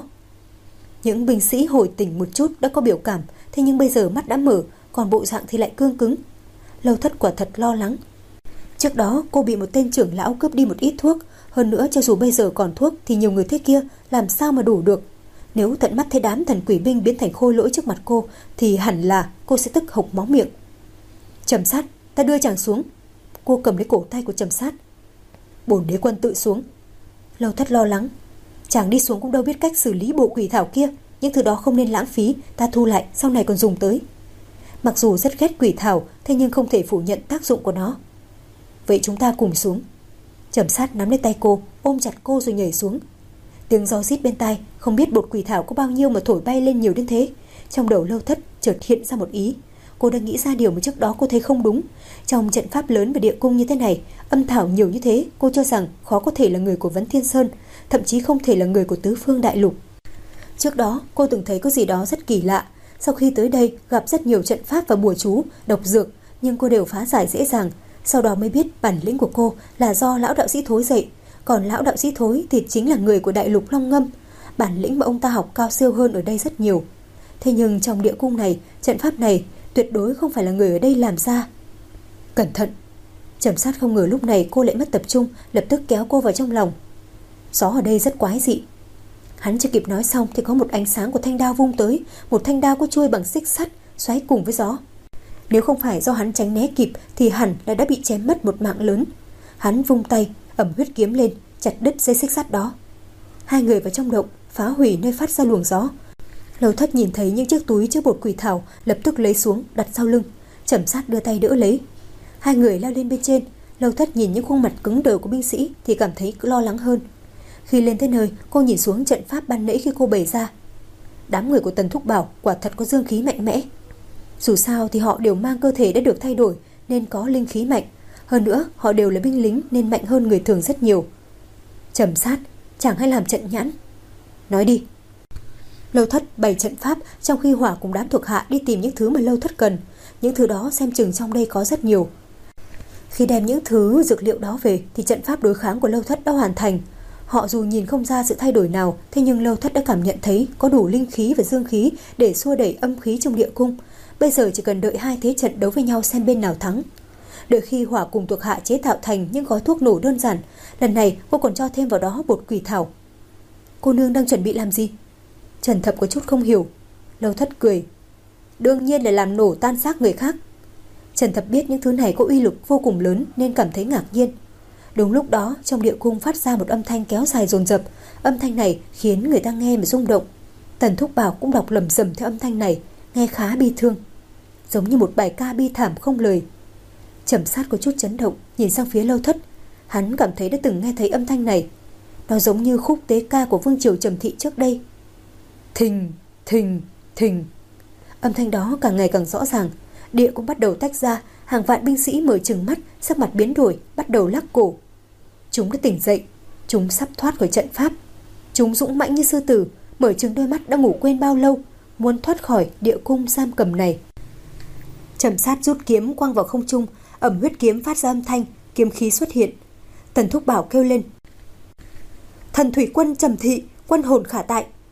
Những binh sĩ hồi tỉnh một chút đã có biểu cảm, thế nhưng bây giờ mắt đã mở, còn bộ dạng thì lại cương cứng. Lâu Thất quả thật lo lắng. Trước đó cô bị một tên trưởng lão cướp đi một ít thuốc, hơn nữa cho dù bây giờ còn thuốc thì nhiều người thế kia làm sao mà đủ được. Nếu tận mắt thấy đám thần quỷ binh biến thành khôi lỗi trước mặt cô thì hẳn là cô sẽ tức hộc máu miệng. Trầm Sát, ta đưa chàng xuống. Cô cầm lấy cổ tay của Trầm Sát. Bổn đế quân tự xuống. Lâu Thất lo lắng. Chàng đi xuống cũng đâu biết cách xử lý bộ quỷ thảo kia, những thứ đó không nên lãng phí, ta thu lại, sau này còn dùng tới. Mặc dù rất ghét quỷ thảo, thế nhưng không thể phủ nhận tác dụng của nó. Vậy chúng ta cùng xuống. Trầm Sát nắm lấy tay cô, ôm chặt cô rồi nhảy xuống. Tiếng gió rít bên tai, không biết bột quỷ thảo có bao nhiêu mà thổi bay lên nhiều đến thế. Trong đầu Lâu Thất chợt hiện ra một ý. Cô đang nghĩ ra điều mà trước đó cô thấy không đúng. Trong trận pháp lớn về địa cung như thế này, âm thảo nhiều như thế, cô cho rằng khó có thể là người của Vấn Thiên Sơn, thậm chí không thể là người của tứ phương đại lục. Trước đó cô từng thấy có gì đó rất kỳ lạ. Sau khi tới đây gặp rất nhiều trận pháp và bùa chú, độc dược, nhưng cô đều phá giải dễ dàng. Sau đó mới biết bản lĩnh của cô là do lão đạo sĩ Thối dạy. Còn lão đạo sĩ Thối thì chính là người của đại lục Long Ngâm. Bản lĩnh mà ông ta học cao siêu hơn ở đây rất nhiều. Thế nhưng trong địa cung này, trận pháp này tuyệt đối không phải là người ở đây làm ra. Cẩn thận. Trầm Sát không ngờ lúc này cô lại mất tập trung, lập tức kéo cô vào trong lòng. Gió ở đây rất quái dị. Hắn chưa kịp nói xong thì có một ánh sáng của thanh đao vung tới, một thanh đao có chuôi bằng xích sắt xoáy cùng với gió. Nếu không phải do hắn tránh né kịp thì hẳn là đã bị chém mất một mạng lớn. Hắn vung tay, ẩm huyết kiếm lên, chặt đứt dây xích sắt đó. Hai người vào trong động, phá hủy nơi phát ra luồng gió. Lâu Thất nhìn thấy những chiếc túi chứa bột quỷ thảo, lập tức lấy xuống, đặt sau lưng. Trầm Sát đưa tay đỡ lấy. Hai người lao lên bên trên. Lâu Thất nhìn những khuôn mặt cứng đờ của binh sĩ thì cảm thấy lo lắng hơn. Khi lên tới nơi, cô nhìn xuống trận pháp ban nãy khi cô bày ra. Đám người của Tần Thúc Bảo quả thật có dương khí mạnh mẽ. Dù sao thì họ đều mang cơ thể đã được thay đổi nên có linh khí mạnh. Hơn nữa họ đều là binh lính nên mạnh hơn người thường rất nhiều. Trầm Sát, chẳng hay làm trận nhãn. Nói đi. Lâu Thất bày trận pháp, trong khi Hỏa cùng đám thuộc hạ đi tìm những thứ mà Lâu Thất cần. Những thứ đó xem chừng trong đây có rất nhiều. Khi đem những thứ dược liệu đó về thì trận pháp đối kháng của Lâu Thất đã hoàn thành. Họ dù nhìn không ra sự thay đổi nào, thế nhưng Lâu Thất đã cảm nhận thấy có đủ linh khí và dương khí để xua đẩy âm khí trong địa cung. Bây giờ chỉ cần đợi hai thế trận đấu với nhau xem bên nào thắng. Đợi khi Hỏa cùng thuộc hạ chế tạo thành những gói thuốc nổ đơn giản, lần này cô còn cho thêm vào đó bột quỷ thảo. Cô nương đang chuẩn bị làm gì? Trần Thập có chút không hiểu. Lâu Thất cười. Đương nhiên là làm nổ tan xác người khác. Trần Thập biết những thứ này có uy lực vô cùng lớn nên cảm thấy ngạc nhiên. Đúng lúc đó trong địa cung phát ra một âm thanh kéo dài dồn dập. Âm thanh này khiến người ta nghe mà rung động. Tần Thúc Bảo cũng đọc lầm rầm theo âm thanh này, nghe khá bi thương, giống như một bài ca bi thảm không lời. Trầm Sát có chút chấn động, nhìn sang phía Lâu Thất. Hắn cảm thấy đã từng nghe thấy âm thanh này. Nó giống như khúc tế ca của vương triều Trầm Thị trước đây. Thình, thình, thình. Âm thanh đó càng ngày càng rõ ràng. Địa cũng bắt đầu tách ra. Hàng vạn binh sĩ mở trừng mắt, sắc mặt biến đổi, bắt đầu lắc cổ. Chúng đã tỉnh dậy. Chúng sắp thoát khỏi trận pháp. Chúng dũng mãnh như sư tử, mở trừng đôi mắt đã ngủ quên bao lâu, muốn thoát khỏi địa cung giam cầm này. Trầm Sát rút kiếm quăng vào không trung, ẩm huyết kiếm phát ra âm thanh, kiếm khí xuất hiện. Tần Thúc Bảo kêu lên. Thần thủy quân Trầm Thị, quân hồn khả tại.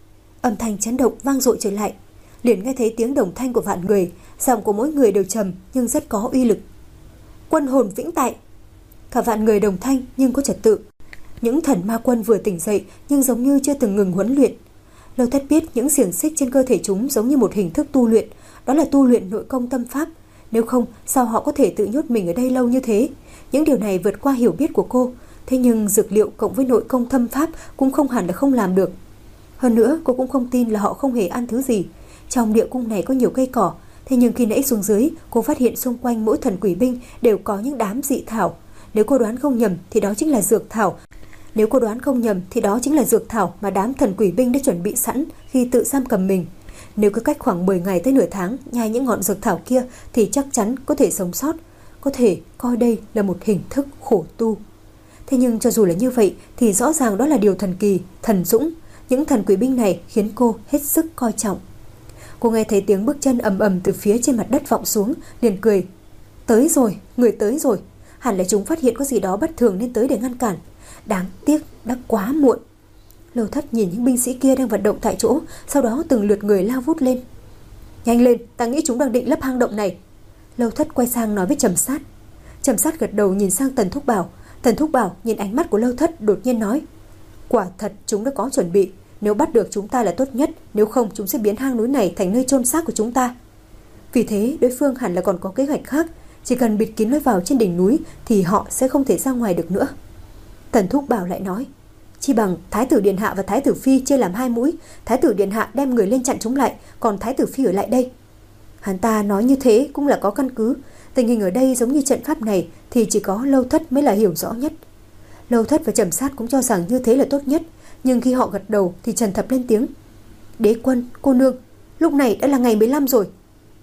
Âm thanh chấn động vang dội trở lại. Liền nghe thấy tiếng đồng thanh của vạn người, giọng của mỗi người đều trầm nhưng rất có uy lực. Quân hồn vĩnh tại. Cả vạn người đồng thanh nhưng có trật tự. Những thần ma quân vừa tỉnh dậy nhưng giống như chưa từng ngừng huấn luyện. Lâu Thất biết những xiềng xích trên cơ thể chúng giống như một hình thức tu luyện, đó là tu luyện nội công tâm pháp. Nếu không, sao họ có thể tự nhốt mình ở đây lâu như thế? Những điều này vượt qua hiểu biết của cô. Thế nhưng dược liệu cộng với nội công thâm pháp cũng không hẳn là không làm được. Hơn nữa, cô cũng không tin là họ không hề ăn thứ gì. Trong địa cung này có nhiều cây cỏ, thế nhưng khi nãy xuống dưới, cô phát hiện xung quanh mỗi thần quỷ binh đều có những đám dị thảo. Nếu cô đoán không nhầm thì đó chính là dược thảo. Nếu cô đoán không nhầm thì đó chính là dược thảo mà đám thần quỷ binh đã chuẩn bị sẵn khi tự giam cầm mình. Nếu cứ cách khoảng mười ngày tới nửa tháng nhai những ngọn dược thảo kia thì chắc chắn có thể sống sót, có thể coi đây là một hình thức khổ tu. Thế nhưng cho dù là như vậy thì rõ ràng đó là điều thần kỳ, thần dũng. Những thần quỷ binh này khiến cô hết sức coi trọng. Cô nghe thấy tiếng bước chân ầm ầm từ phía trên mặt đất vọng xuống, liền cười. Tới rồi, người tới rồi. Hẳn là chúng phát hiện có gì đó bất thường nên tới để ngăn cản. Đáng tiếc đã quá muộn. Lâu Thất nhìn những binh sĩ kia đang vận động tại chỗ, sau đó từng lượt người lao vút lên. Nhanh lên, ta nghĩ chúng đang định lấp hang động này. Lâu Thất quay sang nói với Trầm Sát. Trầm Sát gật đầu nhìn sang Tần Thúc Bảo. Tần Thúc Bảo nhìn ánh mắt của Lâu Thất đột nhiên nói. Quả thật chúng đã có chuẩn bị. Nếu bắt được chúng ta là tốt nhất, nếu không chúng sẽ biến hang núi này thành nơi chôn xác của chúng ta. Vì thế đối phương hẳn là còn có kế hoạch khác. Chỉ cần bịt kín lối vào trên đỉnh núi thì họ sẽ không thể ra ngoài được nữa. Tần Thúc Bảo lại nói. Chi bằng Thái tử Điện Hạ và Thái tử Phi chia làm hai mũi. Thái tử Điện Hạ đem người lên chặn chúng lại, còn Thái tử Phi ở lại đây. Hắn ta nói như thế cũng là có căn cứ. Tình hình ở đây giống như trận pháp này thì chỉ có Lâu Thất mới là hiểu rõ nhất. Lâu Thất và Trầm Sát cũng cho rằng như thế là tốt nhất. Nhưng khi họ gật đầu thì Trần Thập lên tiếng. Đế quân, cô nương, lúc này đã là ngày mười lăm rồi.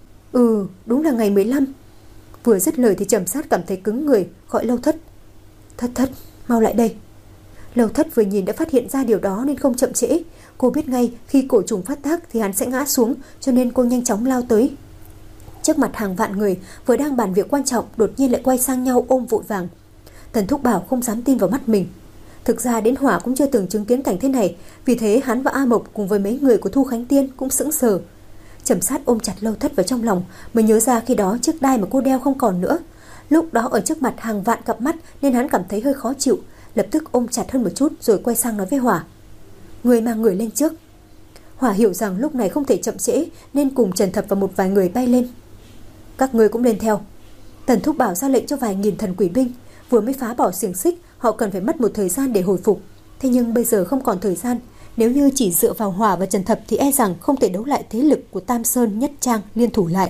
Ừ, đúng là ngày mười lăm. Vừa dứt lời thì Trầm Sát cảm thấy cứng người, gọi Lâu Thất. Thất Thất, mau lại đây. Lâu Thất vừa nhìn đã phát hiện ra điều đó nên không chậm trễ. Cô biết ngay khi cổ trùng phát tác thì hắn sẽ ngã xuống, cho nên cô nhanh chóng lao tới. Trước mặt hàng vạn người vừa đang bàn việc quan trọng đột nhiên lại quay sang nhau ôm vội vàng. Tần Thúc Bảo không dám tin vào mắt mình. Thực ra đến Hỏa cũng chưa từng chứng kiến cảnh thế này, vì thế hắn và A Mộc cùng với mấy người của Thu Khánh Tiên cũng sững sờ. Trầm Sát ôm chặt Lâu Thất vào trong lòng, mới nhớ ra khi đó chiếc đai mà cô đeo không còn nữa. Lúc đó ở trước mặt hàng vạn cặp mắt nên hắn cảm thấy hơi khó chịu, lập tức ôm chặt hơn một chút rồi quay sang nói với Hỏa. Người mang người lên trước. Hỏa hiểu rằng lúc này không thể chậm trễ nên cùng Trần Thập và một vài người bay lên. Các người cũng lên theo. Tần Thúc Bảo ra lệnh cho vài nghìn thần quỷ binh. Vừa mới phá bỏ xiềng xích, họ cần phải mất một thời gian để hồi phục. Thế nhưng bây giờ không còn thời gian. Nếu như chỉ dựa vào Hỏa và Trần Thập thì e rằng không thể đấu lại thế lực của Tam Sơn Nhất Trang liên thủ lại.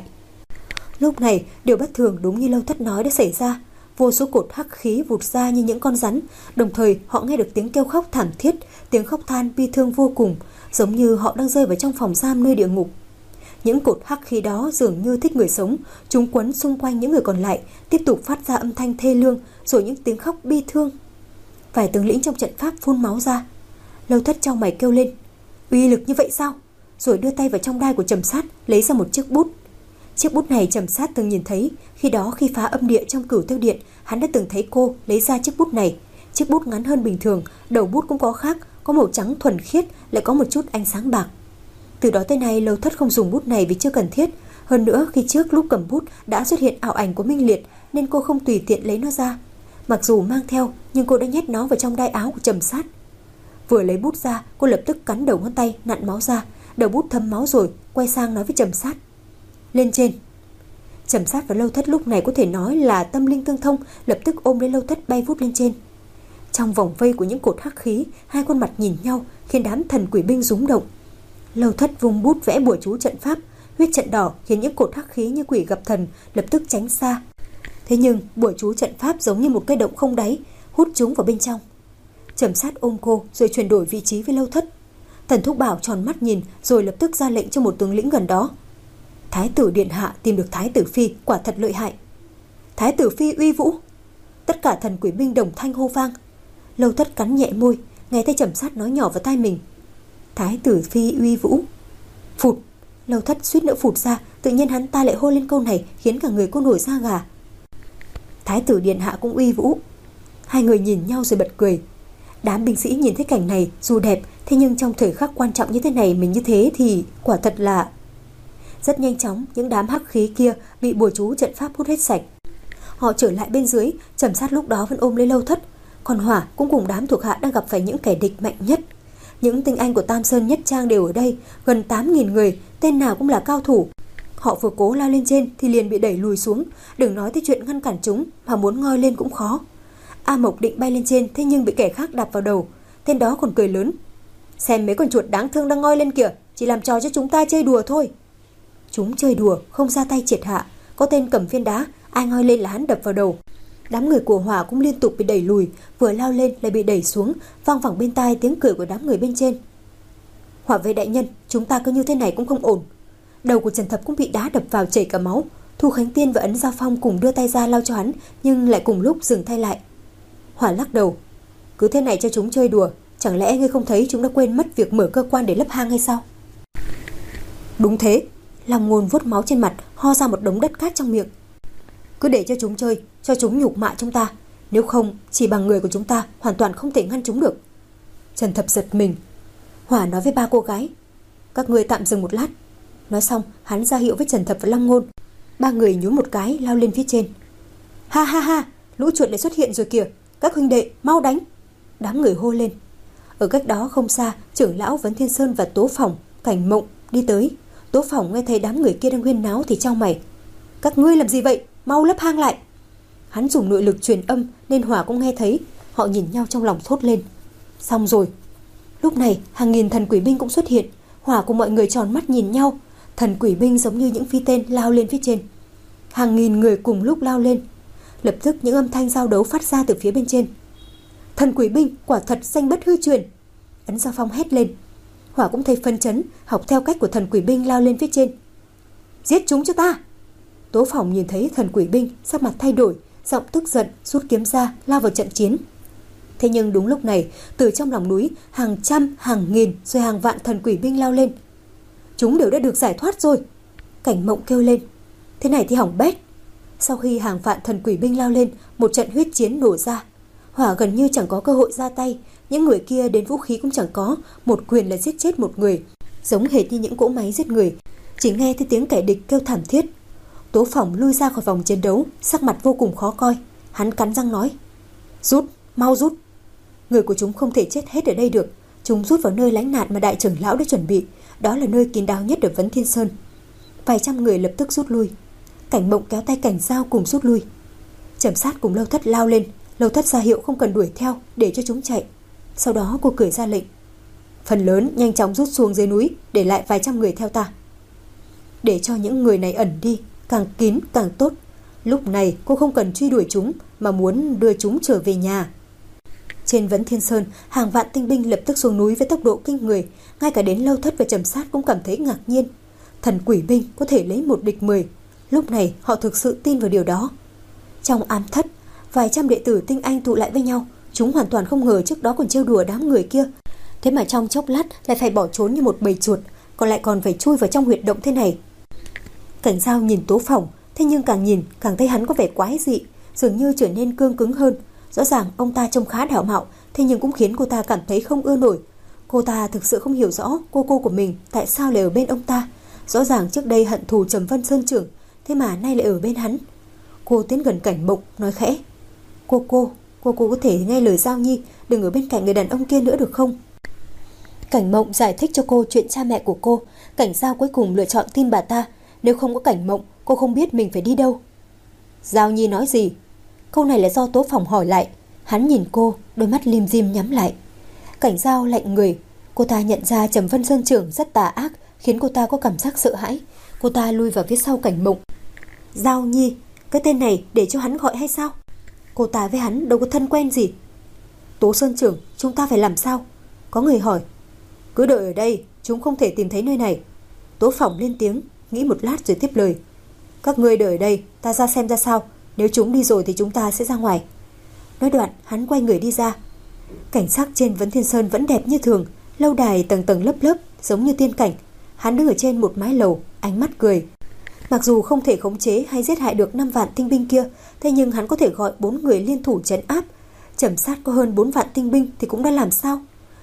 Lúc này điều bất thường đúng như Lâu Thất nói đã xảy ra. Vô số cột hắc khí vụt ra như những con rắn. Đồng thời họ nghe được tiếng kêu khóc thảm thiết, tiếng khóc than bi thương vô cùng, giống như họ đang rơi vào trong phòng giam nơi địa ngục. Những cột hắc khí đó dường như thích người sống, chúng quấn xung quanh những người còn lại, tiếp tục phát ra âm thanh thê lương, rồi những tiếng khóc bi thương. Vài tướng lĩnh trong trận pháp phun máu ra. Lâu Thất chau mày kêu lên, uy lực như vậy sao? Rồi đưa tay vào trong đai của Trầm Sát, lấy ra một chiếc bút. Chiếc bút này Trầm Sát từng nhìn thấy, khi đó khi phá âm địa trong Cửu Tiêu Điện, hắn đã từng thấy cô lấy ra chiếc bút này. Chiếc bút ngắn hơn bình thường, đầu bút cũng có khác, có màu trắng thuần khiết, lại có một chút ánh sáng bạc. Từ đó tới nay Lâu Thất không dùng bút này vì chưa cần thiết. Hơn nữa khi trước lúc cầm bút đã xuất hiện ảo ảnh của Minh Liệt nên cô không tùy tiện lấy nó ra. Mặc dù mang theo nhưng cô đã nhét nó vào trong đai áo của Trầm Sát. Vừa lấy bút ra, cô lập tức cắn đầu ngón tay nặn máu ra. Đầu bút thấm máu rồi, quay sang nói với Trầm Sát. Lên trên. Trầm Sát và Lâu Thất lúc này có thể nói là tâm linh tương thông, lập tức ôm lấy Lâu Thất bay vút lên trên. Trong vòng vây của những cột hắc khí, hai khuôn mặt nhìn nhau khiến đám thần quỷ binh rúng động. Lâu Thất vung bút vẽ bùa chú trận pháp, huyết trận đỏ khiến những cột hắc khí như quỷ gặp thần lập tức tránh xa. Thế nhưng bùa chú trận pháp giống như một cái động không đáy, hút chúng vào bên trong. Trầm Sát ôm cô rồi chuyển đổi vị trí với Lâu Thất. Tần Thúc Bảo tròn mắt nhìn rồi lập tức ra lệnh cho một tướng lĩnh gần đó. Thái tử Điện Hạ tìm được Thái tử Phi, quả thật lợi hại. Thái tử Phi uy vũ. Tất cả thần quỷ binh đồng thanh hô vang. Lâu Thất cắn nhẹ môi, nghe thấy Trầm Sát nói nhỏ vào tai mình. Thái tử Phi uy vũ. Phụt. Lâu Thất suýt nữa phụt ra, tự nhiên hắn ta lại hô lên câu này khiến cả người cô nổi da gà. Thái tử Điện Hạ cũng uy vũ. Hai người nhìn nhau rồi bật cười. Đám binh sĩ nhìn thấy cảnh này dù đẹp Thế nhưng trong thời khắc quan trọng như thế này, mình như thế thì quả thật là... Rất nhanh chóng, những đám hắc khí kia bị bùa chú trận pháp hút hết sạch. Họ trở lại bên dưới, Trầm Sát lúc đó vẫn ôm lấy Lâu Thất, còn Hỏa cũng cùng đám thuộc hạ đang gặp phải những kẻ địch mạnh nhất. Những tinh anh của Tam Sơn Nhất Trang đều ở đây, gần tám nghìn người, tên nào cũng là cao thủ. Họ vừa cố lao lên trên thì liền bị đẩy lùi xuống, đừng nói tới chuyện ngăn cản chúng, mà muốn ngoi lên cũng khó. A Mộc định bay lên trên, thế nhưng bị kẻ khác đạp vào đầu. Tên đó còn cười lớn: "Xem mấy con chuột đáng thương đang ngoi lên kìa, chỉ làm trò cho chúng ta chơi đùa thôi." Chúng chơi đùa, không ra tay triệt hạ. Có tên cầm viên đá, ai ngoi lên là hắn đập vào đầu. Đám người của Hỏa cũng liên tục bị đẩy lùi, vừa lao lên lại bị đẩy xuống, vang vẳng bên tai tiếng cười của đám người bên trên. "Hỏa vệ đại nhân, chúng ta cứ như thế này cũng không ổn." Đầu của Trần Thập cũng bị đá đập vào chảy cả máu. Thu Khánh Tiên và Ấn Giao Phong cùng đưa tay ra lau cho hắn, nhưng lại cùng lúc dừng tay lại. Hỏa lắc đầu: "Cứ thế này cho chúng chơi đùa, chẳng lẽ ngươi không thấy chúng đã quên mất việc mở cơ quan để lấp hang hay sao?" "Đúng thế." Long Ngôn vuốt máu trên mặt, ho ra một đống đất cát trong miệng. "Cứ để cho chúng chơi, cho chúng nhục mạ chúng ta, nếu không chỉ bằng người của chúng ta hoàn toàn không thể ngăn chúng được." Trần Thập giật mình. Hỏa nói với ba cô gái: "Các ngươi tạm dừng một lát." Nói xong, hắn ra hiệu với Trần Thập và Long Ngôn. Ba người nhún một cái lao lên phía trên. "Ha ha ha, lũ chuột lại xuất hiện rồi kìa, các huynh đệ mau đánh!" Đám người hô lên. Ở cách đó không xa, trưởng lão Vấn Thiên Sơn và Tố Phỏng, Cảnh Mộng đi tới. Tố Phỏng nghe thấy đám người kia đang huyên náo thì chau mày: "Các ngươi làm gì vậy? Mau lấp hang lại!" Hắn dùng nội lực truyền âm nên Hỏa cũng nghe thấy. Họ nhìn nhau trong lòng thốt lên: xong rồi. Lúc này hàng nghìn thần quỷ binh cũng xuất hiện. Hỏa cùng mọi người tròn mắt nhìn nhau. Thần quỷ binh giống như những phi tên lao lên phía trên. Hàng nghìn người cùng lúc lao lên. Lập tức những âm thanh giao đấu phát ra từ phía bên trên. "Thần quỷ binh quả thật danh bất hư truyền!" Ấn Giao Phong hét lên. Hỏa cũng thấy phấn chấn, học theo cách của thần quỷ binh lao lên phía trên. "Giết chúng cho ta!" Tố Phỏng nhìn thấy thần quỷ binh, sắc mặt thay đổi, giọng tức giận, rút kiếm ra lao vào trận chiến. Thế nhưng đúng lúc này, từ trong lòng núi, hàng trăm, hàng nghìn rồi hàng vạn thần quỷ binh lao lên. "Chúng đều đã được giải thoát rồi!" Cảnh Mộng kêu lên. "Thế này thì hỏng bét!" Sau khi hàng vạn thần quỷ binh lao lên, một trận huyết chiến nổ ra. Hỏa gần như chẳng có cơ hội ra tay, những người kia đến vũ khí cũng chẳng có, một quyền là giết chết một người, giống hệt như những cỗ máy giết người. Chỉ nghe thấy tiếng kẻ địch kêu thảm thiết. Tố Phỏng lui ra khỏi vòng chiến đấu, sắc mặt vô cùng khó coi. Hắn cắn răng nói: "Rút, mau rút!" Người của chúng không thể chết hết ở đây được. Chúng rút vào nơi lánh nạn mà đại trưởng lão đã chuẩn bị, đó là nơi kín đáo nhất ở Vấn Thiên Sơn. Vài trăm người lập tức rút lui. Cảnh Mộng kéo tay Cảnh Giao cùng rút lui. Trầm Sát cùng Lâu Thất lao lên. Lâu Thất ra hiệu không cần đuổi theo, để cho chúng chạy. Sau đó cô cười ra lệnh: "Phần lớn nhanh chóng rút xuống dưới núi, để lại vài trăm người theo ta." Để cho những người này ẩn đi, càng kín càng tốt. Lúc này cô không cần truy đuổi chúng, mà muốn đưa chúng trở về nhà. Trên Vấn Thiên Sơn, hàng vạn tinh binh lập tức xuống núi với tốc độ kinh người. Ngay cả đến Lâu Thất và Trầm Sát cũng cảm thấy ngạc nhiên. Thần quỷ binh có thể lấy một địch mười. Lúc này họ thực sự tin vào điều đó. Trong ám thất, vài trăm đệ tử tinh anh tụ lại với nhau. Chúng hoàn toàn không ngờ trước đó còn trêu đùa đám người kia, thế mà trong chốc lát lại phải bỏ trốn như một bầy chuột, còn lại còn phải chui vào trong huyệt động thế này. Cảnh Giao nhìn Tố Phỏng, thế nhưng càng nhìn càng thấy hắn có vẻ quái dị, dường như trở nên cương cứng hơn. Rõ ràng ông ta trông khá đạo mạo, thế nhưng cũng khiến cô ta cảm thấy không ưa nổi. Cô ta thực sự không hiểu rõ cô cô của mình tại sao lại ở bên ông ta. Rõ ràng trước đây hận thù Trầm Vân Sơn trưởng, thế mà nay lại ở bên hắn. Cô tiến gần Cảnh Mộng nói khẽ: Cô cô, cô cô có thể nghe lời Giao Nhi, đừng ở bên cạnh người đàn ông kia nữa được không?" Cảnh Mộng giải thích cho cô chuyện cha mẹ của cô. Cảnh Giao cuối cùng lựa chọn tin bà ta. Nếu không có Cảnh Mộng, cô không biết mình phải đi đâu. "Giao Nhi nói gì?" Câu này là do Tố Phỏng hỏi lại. Hắn nhìn cô, đôi mắt lim dim nhắm lại. Cảnh Giao lạnh người. Cô ta nhận ra Trầm Vân Sơn trưởng rất tà ác, khiến cô ta có cảm giác sợ hãi. Cô ta lui vào phía sau Cảnh Mộng. "Giao Nhi, cái tên này để cho hắn gọi hay sao? Cô ta với hắn đâu có thân quen gì." "Tố Sơn trưởng, chúng ta phải làm sao?" Có người hỏi. "Cứ đợi ở đây, chúng không thể tìm thấy nơi này." Tố Phỏng lên tiếng, nghĩ một lát rồi tiếp lời: "Các ngươi đợi ở đây, ta ra xem ra sao. Nếu chúng đi rồi thì chúng ta sẽ ra ngoài." Nói đoạn hắn quay người đi ra. Cảnh sắc trên Vấn Thiên Sơn vẫn đẹp như thường, lâu đài tầng tầng lớp lớp giống như tiên cảnh. Hắn đứng ở trên một mái lầu, ánh mắt cười. Mặc dù không thể khống chế hay giết hại được năm vạn tinh binh kia, thế nhưng hắn có thể gọi bốn người liên thủ trấn áp. Trầm Sát có hơn bốn vạn tinh binh thì cũng đã làm sao?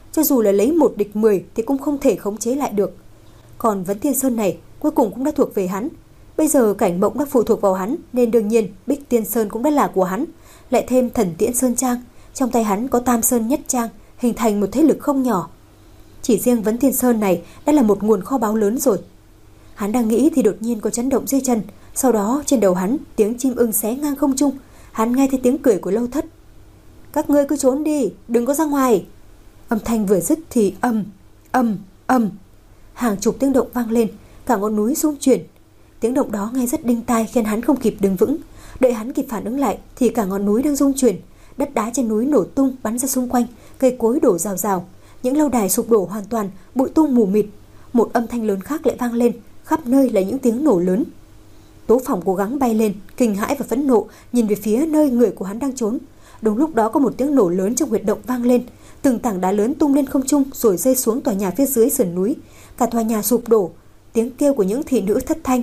cho dù là lấy một địch mười thì cũng không thể khống chế lại được. Còn Vấn Thiên Sơn này cuối cùng cũng đã thuộc về hắn. Bây giờ Cảnh Mộng đã phụ thuộc vào hắn, nên đương nhiên Bích Tiên Sơn cũng đã là của hắn. Lại thêm Thần Tiễn Sơn Trang, trong tay hắn có Tam Sơn Nhất Trang, hình thành một thế lực không nhỏ. Chỉ riêng Vấn Thiên Sơn này đã là một nguồn kho báu lớn rồi. Hắn đang nghĩ thì đột nhiên có chấn động dưới chân. Sau đó trên đầu hắn tiếng chim ưng xé ngang không trung. Hắn nghe thấy tiếng cười của Lâu Thất. Các ngươi cứ trốn đi, đừng có ra ngoài. Âm thanh vừa dứt thì âm, âm, âm. Hàng chục tiếng động vang lên, cả ngọn núi rung chuyển. Tiếng động đó nghe rất đinh tai khiến hắn không kịp đứng vững. Đợi hắn kịp phản ứng lại thì cả ngọn núi đang rung chuyển. Đất đá trên núi nổ tung bắn ra xung quanh, cây cối đổ rào rào. Những lâu đài sụp đổ hoàn toàn, bụi tung mù mịt. Một âm thanh lớn khác lại vang lên, khắp nơi là những tiếng nổ lớn. Tố Phỏng cố gắng bay lên, kinh hãi và phẫn nộ nhìn về phía nơi người của hắn đang trốn. Đúng lúc đó có một tiếng nổ lớn trong huyệt động vang lên, từng tảng đá lớn tung lên không trung rồi rơi xuống tòa nhà phía dưới sườn núi. Cả tòa nhà sụp đổ, tiếng kêu của những thị nữ thất thanh.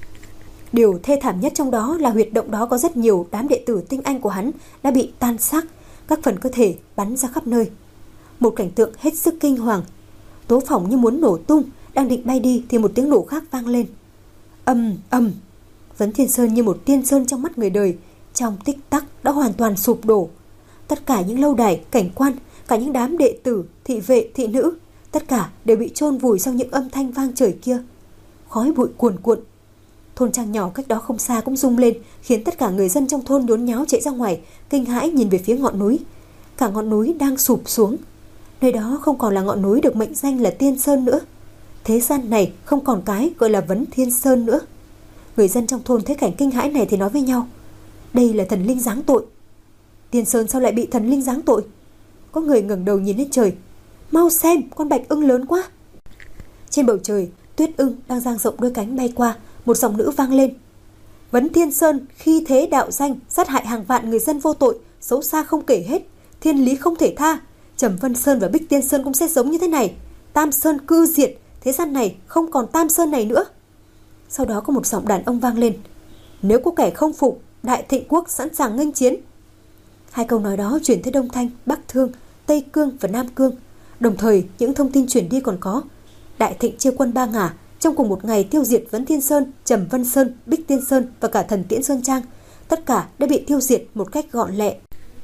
Điều thê thảm nhất trong đó là huyệt động đó có rất nhiều đám đệ tử tinh anh của hắn đã bị tan xác, các phần cơ thể bắn ra khắp nơi. Một cảnh tượng hết sức kinh hoàng. Tố Phỏng như muốn nổ tung, đang định bay đi thì một tiếng nổ khác vang lên. Âm âm. Vấn Thiên Sơn như một tiên sơn trong mắt người đời, trong tích tắc đã hoàn toàn sụp đổ. Tất cả những lâu đài, cảnh quan, cả những đám đệ tử, thị vệ, thị nữ, tất cả đều bị chôn vùi sau những âm thanh vang trời kia. Khói bụi cuồn cuộn. Thôn trang nhỏ cách đó không xa cũng rung lên, khiến tất cả người dân trong thôn nhốn nháo chạy ra ngoài, kinh hãi nhìn về phía ngọn núi. Cả ngọn núi đang sụp xuống. Nơi đó không còn là ngọn núi được mệnh danh là Tiên Sơn nữa. Thế gian này không còn cái gọi là Vấn Thiên Sơn nữa. Người dân trong thôn thấy cảnh kinh hãi này thì nói với nhau, đây là thần linh giáng tội. Tiên Sơn sao lại bị thần linh giáng tội? Có người ngẩng đầu nhìn lên trời. Mau xem, con bạch ưng lớn quá. Trên bầu trời, Tuyết ưng đang dang rộng đôi cánh bay qua. Một giọng nữ vang lên. Vấn Thiên Sơn khi thế đạo danh, sát hại hàng vạn người dân vô tội, xấu xa không kể hết, thiên lý không thể tha. Trầm Vân Sơn và Bích Tiên Sơn cũng sẽ giống như thế này. Tam Sơn cư diệt, thế gian này không còn Tam Sơn này nữa. Sau đó có một giọng đàn ông vang lên. Nếu có kẻ không phục, Đại Thịnh Quốc sẵn sàng nghênh chiến. Hai câu nói đó chuyển tới Đông Thanh, Bắc Thương, Tây Cương và Nam Cương. Đồng thời những thông tin chuyển đi còn có Đại Thịnh chia quân ba ngả, trong cùng một ngày tiêu diệt Vấn Thiên Sơn, Trầm Vân Sơn, Bích Tiên Sơn và cả Thần Tiễn Sơn Trang. Tất cả đã bị tiêu diệt một cách gọn lẹ.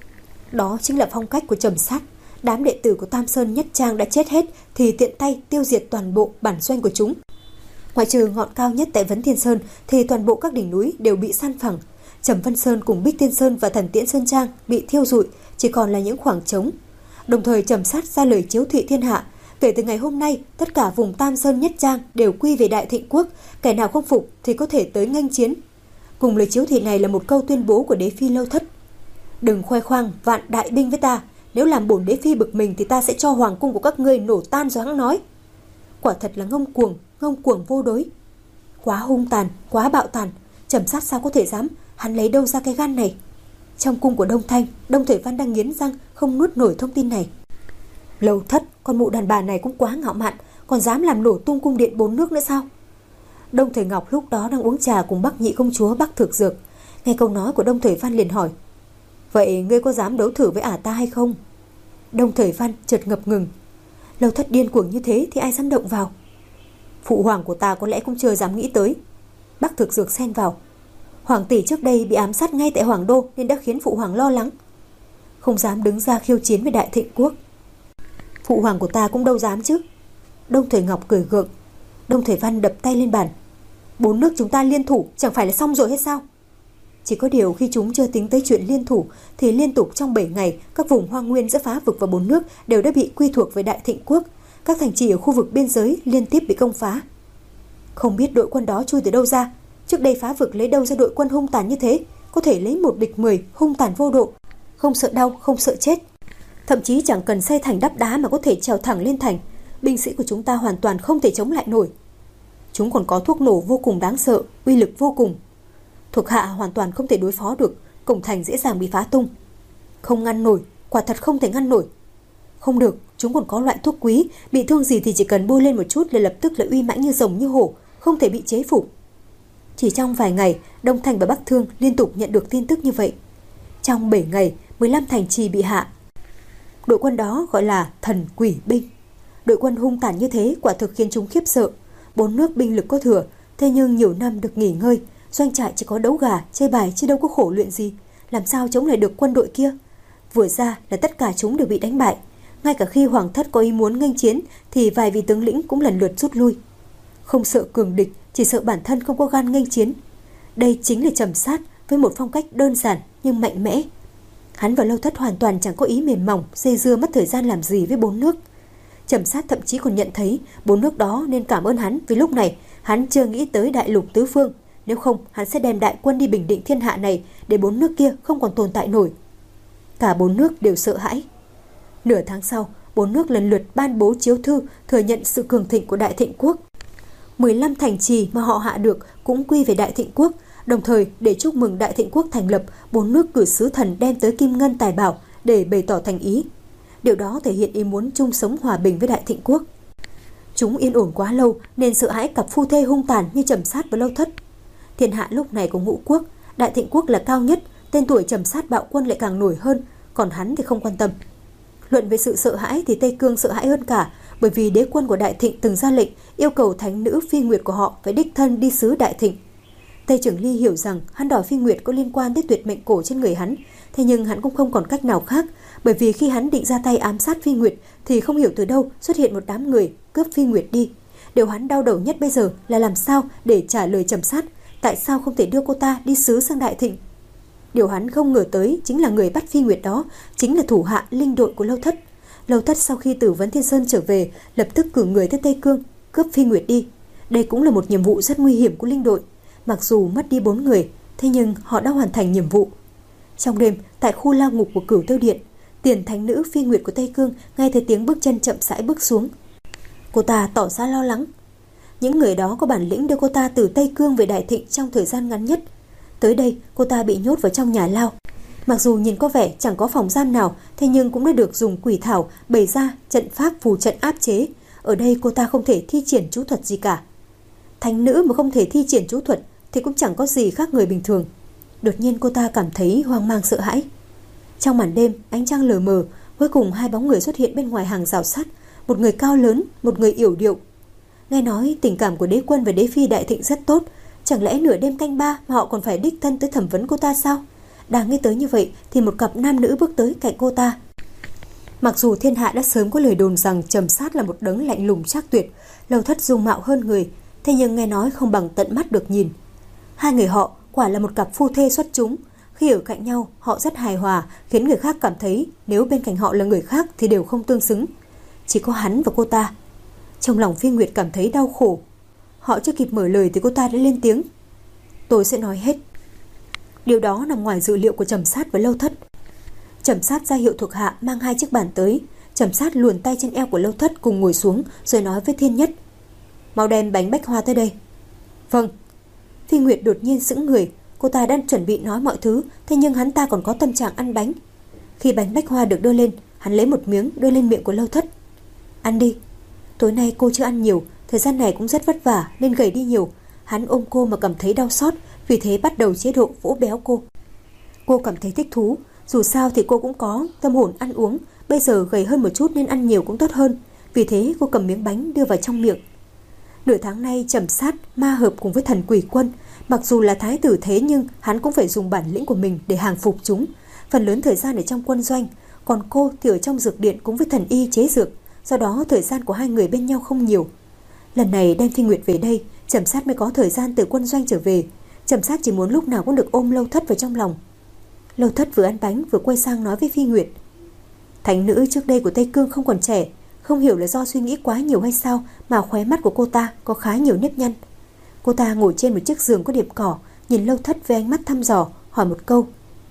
Đó chính là phong cách của Trầm Sát. Đám đệ tử của Tam Sơn Nhất Trang đã chết hết thì tiện tay tiêu diệt toàn bộ bản doanh của chúng. Ngoại trừ ngọn cao nhất tại Vấn Thiên Sơn thì toàn bộ các đỉnh núi đều bị san phẳng. Trầm Vân Sơn cùng Bích Tiên Sơn và Thần Tiễn Sơn Trang bị thiêu rụi, chỉ còn là những khoảng trống. Đồng thời Trầm Sát ra lời chiếu thị thiên hạ, kể từ ngày hôm nay tất cả vùng Tam Sơn Nhất Trang đều quy về Đại Thịnh Quốc, kẻ nào không phục thì có thể tới nghênh chiến. Cùng lời chiếu thị này là một câu tuyên bố của đế phi Lâu Thất. Đừng khoe khoang vạn đại binh với ta, nếu làm bổn đế phi bực mình thì ta sẽ cho hoàng cung của các ngươi nổ tan rồi hẵng nói. Quả thật là ngông cuồng, ngông cuồng vô đối. Quá hung tàn, quá bạo tàn, Trầm Sát sao có thể dám, hắn lấy đâu ra cái gan này? Trong cung của Đông Thanh, Đông Thời Văn đang nghiến răng không nuốt nổi thông tin này. Lâu Thất, con mụ đàn bà này cũng quá ngạo mạn, còn dám làm nổ tung cung điện bốn nước nữa sao? Đông Thời Ngọc lúc đó đang uống trà cùng Bắc Nhị công chúa Bắc Thực Dược, nghe câu nói của Đông Thời Văn liền hỏi: vậy ngươi có dám đấu thử với ả ta hay không? Đông Thời Văn chợt ngập ngừng. Lâu Thất điên cuồng như thế thì ai dám động vào? Phụ hoàng của ta có lẽ cũng chưa dám nghĩ tới. Bắc Thực Dược xen vào: hoàng tỷ trước đây bị ám sát ngay tại Hoàng Đô nên đã khiến phụ hoàng lo lắng, không dám đứng ra khiêu chiến với Đại Thịnh Quốc. Phụ hoàng của ta cũng đâu dám chứ. Đông Thời Ngọc cười gượng. Đông Thời Văn đập tay lên bàn: bốn nước chúng ta liên thủ chẳng phải là xong rồi hết sao? Chỉ có điều khi chúng chưa tính tới chuyện liên thủ thì liên tục trong bảy ngày các vùng hoang nguyên giữa Phá Vực và bốn nước đều đã bị quy thuộc với Đại Thịnh Quốc. Các thành trì ở khu vực biên giới liên tiếp bị công phá. Không biết đội quân đó chui từ đâu ra. Trước đây Phá Vực lấy đâu ra đội quân hung tàn như thế, có thể lấy một địch mười, hung tàn vô độ, không sợ đau, không sợ chết. Thậm chí chẳng cần xây thành đắp đá mà có thể trèo thẳng lên thành. Binh sĩ của chúng ta hoàn toàn không thể chống lại nổi. Chúng còn có thuốc nổ vô cùng đáng sợ, uy lực vô cùng. Thuộc hạ hoàn toàn không thể đối phó được, cổng thành dễ dàng bị phá tung. Không ngăn nổi, quả thật không thể ngăn nổi. Không được, chúng còn có loại thuốc quý, bị thương gì thì chỉ cần bôi lên một chút là lập tức là uy mãnh như rồng như hổ, không thể bị chế phục. Chỉ trong vài ngày, Đông Thành và Bắc Thương liên tục nhận được tin tức như vậy. Trong bảy ngày, mười lăm thành trì bị hạ. Đội quân đó gọi là thần quỷ binh. Đội quân hung tàn như thế quả thực khiến chúng khiếp sợ. Bốn nước binh lực có thừa, thế nhưng nhiều năm được nghỉ ngơi, doanh trại chỉ có đấu gà, chơi bài chứ đâu có khổ luyện gì. Làm sao chống lại được quân đội kia? Vừa ra là tất cả chúng đều bị đánh bại. Ngay cả khi hoàng thất có ý muốn nghênh chiến thì vài vị tướng lĩnh cũng lần lượt rút lui. Không sợ cường địch, chỉ sợ bản thân không có gan nghênh chiến. Đây chính là Trầm Sát với một phong cách đơn giản nhưng mạnh mẽ. Hắn và Lâu Thất hoàn toàn chẳng có ý mềm mỏng, dây dưa mất thời gian làm gì với bốn nước. Trầm Sát thậm chí còn nhận thấy bốn nước đó nên cảm ơn hắn vì lúc này hắn chưa nghĩ tới đại lục tứ phương. Nếu không, hắn sẽ đem đại quân đi bình định thiên hạ này để bốn nước kia không còn tồn tại nổi. Cả bốn nước đều sợ hãi. Nửa tháng sau, bốn nước lần lượt ban bố chiếu thư thừa nhận sự cường thịnh của Đại Thịnh Quốc. mười lăm thành trì mà họ hạ được cũng quy về Đại Thịnh Quốc. Đồng thời, để chúc mừng Đại Thịnh Quốc thành lập, bốn nước cử sứ thần đem tới kim ngân tài bảo để bày tỏ thành ý. Điều đó thể hiện ý muốn chung sống hòa bình với Đại Thịnh Quốc. Chúng yên ổn quá lâu nên sợ hãi cặp phu thê hung tàn như Trầm Sát và Lâu Thất. Thiên hạ lúc này của Ngũ Quốc, Đại Thịnh Quốc là cao nhất, tên tuổi Trầm Sát bạo quân lại càng nổi hơn, còn hắn thì không quan tâm. Luận về sự sợ hãi thì Tây Cương sợ hãi hơn cả, bởi vì đế quân của Đại Thịnh từng ra lệnh yêu cầu thánh nữ Phi Nguyệt của họ phải đích thân đi sứ Đại Thịnh. Tây Trưởng Ly hiểu rằng hắn đòi Phi Nguyệt có liên quan tới tuyệt mệnh cổ trên người hắn, thế nhưng hắn cũng không còn cách nào khác, bởi vì khi hắn định ra tay ám sát Phi Nguyệt thì không hiểu từ đâu xuất hiện một đám người cướp Phi Nguyệt đi. Điều hắn đau đầu nhất bây giờ là làm sao để trả lời Trầm Sát, tại sao không thể đưa cô ta đi sứ sang Đại Thịnh. Điều hắn không ngờ tới chính là người bắt Phi Nguyệt đó chính là thủ hạ linh đội của Lâu Thất. Lâu Thất sau khi từ Vấn Thiên Sơn trở về lập tức cử người tới Tây Cương cướp Phi Nguyệt đi. Đây cũng là một nhiệm vụ rất nguy hiểm của linh đội. Mặc dù mất đi bốn người, thế nhưng họ đã hoàn thành nhiệm vụ. Trong đêm, tại khu lao ngục của Cửu Tiêu Điện, tiền thánh nữ Phi Nguyệt của Tây Cương nghe thấy tiếng bước chân chậm rãi bước xuống. Cô ta tỏ ra lo lắng. Những người đó có bản lĩnh đưa cô ta từ Tây Cương về Đại Thịnh trong thời gian ngắn nhất. Tới đây, cô ta bị nhốt vào trong nhà lao. Mặc dù nhìn có vẻ chẳng có phòng giam nào, thế nhưng cũng đã được dùng quỷ thảo bày ra trận pháp phù trận áp chế. Ở đây cô ta không thể thi triển chú thuật gì cả. Thánh nữ mà không thể thi triển chú thuật thì cũng chẳng có gì khác người bình thường. Đột nhiên cô ta cảm thấy hoang mang sợ hãi. Trong màn đêm, ánh trăng lờ mờ, cuối cùng hai bóng người xuất hiện bên ngoài hàng rào sắt, một người cao lớn, một người yểu điệu. Nghe nói tình cảm của đế quân và đế phi Đại Thịnh rất tốt, chẳng lẽ nửa đêm canh ba mà họ còn phải đích thân tới thẩm vấn cô ta sao? Đang nghĩ tới như vậy thì một cặp nam nữ bước tới cạnh cô ta. Mặc dù thiên hạ đã sớm có lời đồn rằng Trầm Sát là một đấng lạnh lùng trác tuyệt, Lâu Thất dung mạo hơn người, thế nhưng nghe nói không bằng tận mắt được nhìn. Hai người họ quả là một cặp phu thê xuất chúng. Khi ở cạnh nhau, họ rất hài hòa, khiến người khác cảm thấy nếu bên cạnh họ là người khác thì đều không tương xứng. Chỉ có hắn và cô ta. Trong lòng Phi Nguyệt cảm thấy đau khổ. Họ chưa kịp mở lời thì cô ta đã lên tiếng. Tôi sẽ nói hết. Điều đó nằm ngoài dự liệu của Trầm Sát và Lâu Thất. Trầm Sát ra hiệu thuộc hạ mang hai chiếc bàn tới. Trầm Sát luồn tay trên eo của Lâu Thất cùng ngồi xuống rồi nói với Thiên Nhất. Mau đem bánh bách hoa tới đây. Vâng. Phi Nguyệt đột nhiên sững người. Cô ta đang chuẩn bị nói mọi thứ, thế nhưng hắn ta còn có tâm trạng ăn bánh. Khi bánh bách hoa được đưa lên, hắn lấy một miếng đưa lên miệng của Lâu Thất. Ăn đi. Tối nay cô chưa ăn nhiều, thời gian này cũng rất vất vả nên gầy đi nhiều. Hắn ôm cô mà cảm thấy đau xót, vì thế bắt đầu chế độ vỗ béo cô. Cô cảm thấy thích thú, dù sao thì cô cũng có tâm hồn ăn uống, bây giờ gầy hơn một chút nên ăn nhiều cũng tốt hơn. Vì thế cô cầm miếng bánh đưa vào trong miệng. Nửa tháng nay Trầm Sát ma hợp cùng với thần quỷ quân. Mặc dù là thái tử thế nhưng hắn cũng phải dùng bản lĩnh của mình để hàng phục chúng. Phần lớn thời gian ở trong quân doanh, còn cô thì ở trong dược điện cùng với thần y chế dược. Do đó thời gian của hai người bên nhau không nhiều. Lần này đem Phi Nguyệt về đây, Trầm Sát mới có thời gian từ quân doanh trở về. Trầm Sát chỉ muốn lúc nào cũng được ôm Lâu Thất vào trong lòng. Lâu Thất vừa ăn bánh vừa quay sang nói với Phi Nguyệt. Thánh nữ trước đây của Tây Cương không còn trẻ, không hiểu là do suy nghĩ quá nhiều hay sao mà khóe mắt của cô ta có khá nhiều nếp nhăn. Cô ta ngồi trên một chiếc giường có điểm cỏ, nhìn Lâu Thất với ánh mắt thăm dò, hỏi một câu.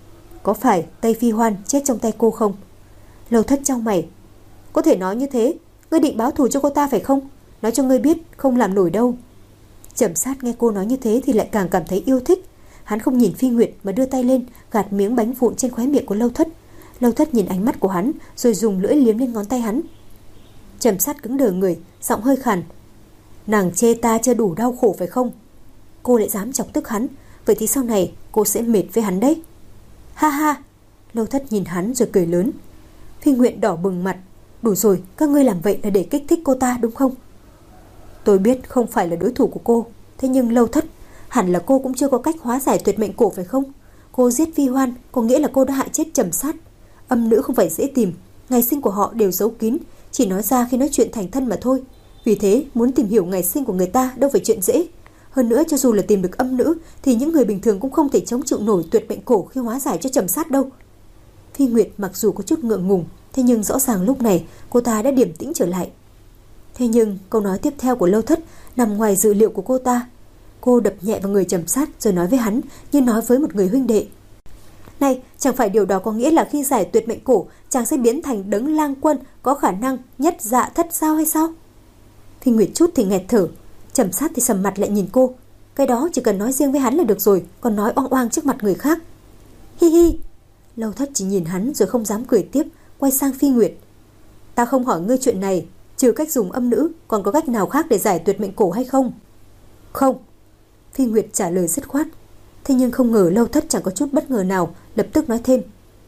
Có phải Tây Phi Hoan chết trong tay cô không? Lâu Thất chau mày. Có thể nói như thế, ngươi định báo thù cho cô ta phải không? Nói cho ngươi biết không làm nổi đâu. Trầm Sát nghe cô nói như thế thì lại càng cảm thấy yêu thích. Hắn không nhìn Phi Nguyệt mà đưa tay lên gạt miếng bánh vụn trên khóe miệng của Lâu Thất. Lâu Thất nhìn ánh mắt của hắn rồi dùng lưỡi liếm lên ngón tay hắn. Trầm Sát cứng đờ người, giọng hơi khàn. Nàng chê ta chưa đủ đau khổ phải không? Cô lại dám chọc tức hắn, vậy thì sau này cô sẽ mệt với hắn đấy. Ha ha. Lâu Thất nhìn hắn rồi cười lớn. Phi Nguyệt đỏ bừng mặt. Đủ rồi, các ngươi làm vậy là để kích thích cô ta đúng không? Tôi biết không phải là đối thủ của cô, thế nhưng Lâu Thất, hẳn là cô cũng chưa có cách hóa giải tuyệt mệnh cổ phải không? Cô giết Vi Hoan có nghĩa là cô đã hại chết Trầm Sát. Âm nữ không phải dễ tìm, ngày sinh của họ đều giấu kín, chỉ nói ra khi nói chuyện thành thân mà thôi. Vì thế muốn tìm hiểu ngày sinh của người ta đâu phải chuyện dễ. Hơn nữa cho dù là tìm được âm nữ thì những người bình thường cũng không thể chống chịu nổi tuyệt mệnh cổ khi hóa giải cho Trầm Sát đâu. Phi Nguyệt mặc dù có chút ngượng ngùng, thế nhưng rõ ràng lúc này cô ta đã điềm tĩnh trở lại. Thế nhưng câu nói tiếp theo của Lâu Thất nằm ngoài dự liệu của cô ta. Cô đập nhẹ vào người Trầm Sát rồi nói với hắn như nói với một người huynh đệ. Này, chẳng phải điều đó có nghĩa là khi giải tuyệt mệnh cổ chàng sẽ biến thành Đấng Lang Quân có khả năng nhất dạ thất sao hay sao? Phi Nguyệt chút thì nghẹt thở, Trầm Sát thì sầm mặt lại nhìn cô. Cái đó chỉ cần nói riêng với hắn là được rồi, còn nói oang oang trước mặt người khác. Hi hi. Lâu Thất chỉ nhìn hắn rồi không dám cười tiếp, quay sang Phi Nguyệt. Ta không hỏi ngươi chuyện này, trừ cách dùng âm nữ, còn có cách nào khác để giải tuyệt mệnh cổ hay không? Không. Phi Nguyệt trả lời dứt khoát. Thế nhưng không ngờ Lâu Thất chẳng có chút bất ngờ nào, lập tức nói thêm.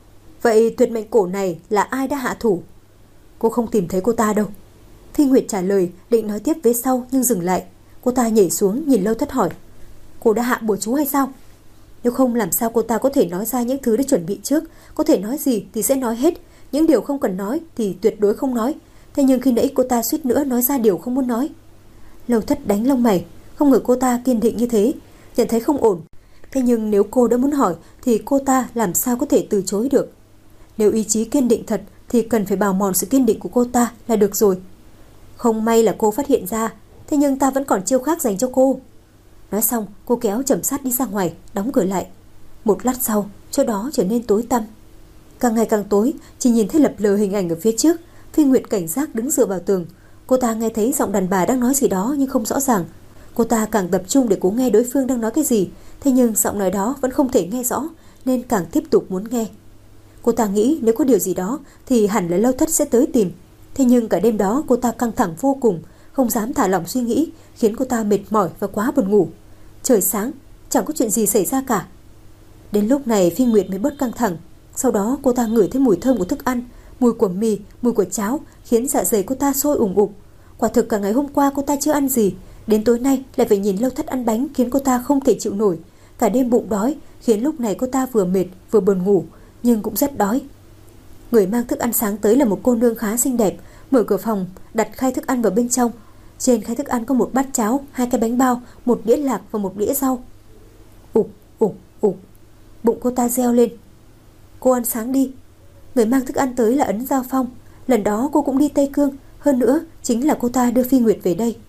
Vậy tuyệt mệnh cổ này là ai đã hạ thủ? Cô không tìm thấy cô ta đâu. Phi Nguyệt trả lời, định nói tiếp vế sau nhưng dừng lại. Cô ta nhảy xuống nhìn Lâu Thất hỏi. Cô đã hạ bùa chú hay sao? Nếu không làm sao cô ta có thể nói ra những thứ đã chuẩn bị trước. Có thể nói gì thì sẽ nói hết, những điều không cần nói thì tuyệt đối không nói. Thế nhưng khi nãy cô ta suýt nữa nói ra điều không muốn nói. Lâu Thất đánh lông mày, không ngờ cô ta kiên định như thế, nhận thấy không ổn. Thế nhưng nếu cô đã muốn hỏi thì cô ta làm sao có thể từ chối được. Nếu ý chí kiên định thật thì cần phải bào mòn sự kiên định của cô ta là được rồi. Không may là cô phát hiện ra, thế nhưng ta vẫn còn chiêu khác dành cho cô. Nói xong cô kéo Trầm Sát đi ra ngoài, đóng cửa lại. Một lát sau chỗ đó trở nên tối tăm. Càng ngày càng tối, chỉ nhìn thấy lập lờ hình ảnh ở phía trước. Phi Nguyệt cảnh giác đứng dựa vào tường. Cô ta nghe thấy giọng đàn bà đang nói gì đó nhưng không rõ ràng. Cô ta càng tập trung để cố nghe đối phương đang nói cái gì, thế nhưng giọng nói đó vẫn không thể nghe rõ, nên càng tiếp tục muốn nghe. Cô ta nghĩ nếu có điều gì đó thì hẳn là Lâu Thất sẽ tới tìm. Thế nhưng cả đêm đó cô ta căng thẳng vô cùng, không dám thả lỏng suy nghĩ, khiến cô ta mệt mỏi và quá buồn ngủ. Trời sáng, chẳng có chuyện gì xảy ra cả. Đến lúc này Phi Nguyệt mới bớt căng thẳng. Sau đó cô ta ngửi thấy mùi thơm của thức ăn, mùi của mì, mùi của cháo, khiến dạ dày cô ta sôi ủng ục. Quả thực cả ngày hôm qua cô ta chưa ăn gì, đến tối nay lại phải nhìn Lâu Thất ăn bánh khiến cô ta không thể chịu nổi. Cả đêm bụng đói, khiến lúc này cô ta vừa mệt vừa buồn ngủ, nhưng cũng rất đói. Người mang thức ăn sáng tới là một cô nương khá xinh đẹp, mở cửa phòng, đặt khay thức ăn vào bên trong. Trên khay thức ăn có một bát cháo, hai cái bánh bao, một đĩa lạc và một đĩa rau. Ục, ục, ục. Bụng cô ta reo lên. Cô ăn sáng đi. Người mang thức ăn tới là Ấn Giao Phong. Lần đó cô cũng đi Tây Cương, hơn nữa chính là cô ta đưa Phi Nguyệt về đây.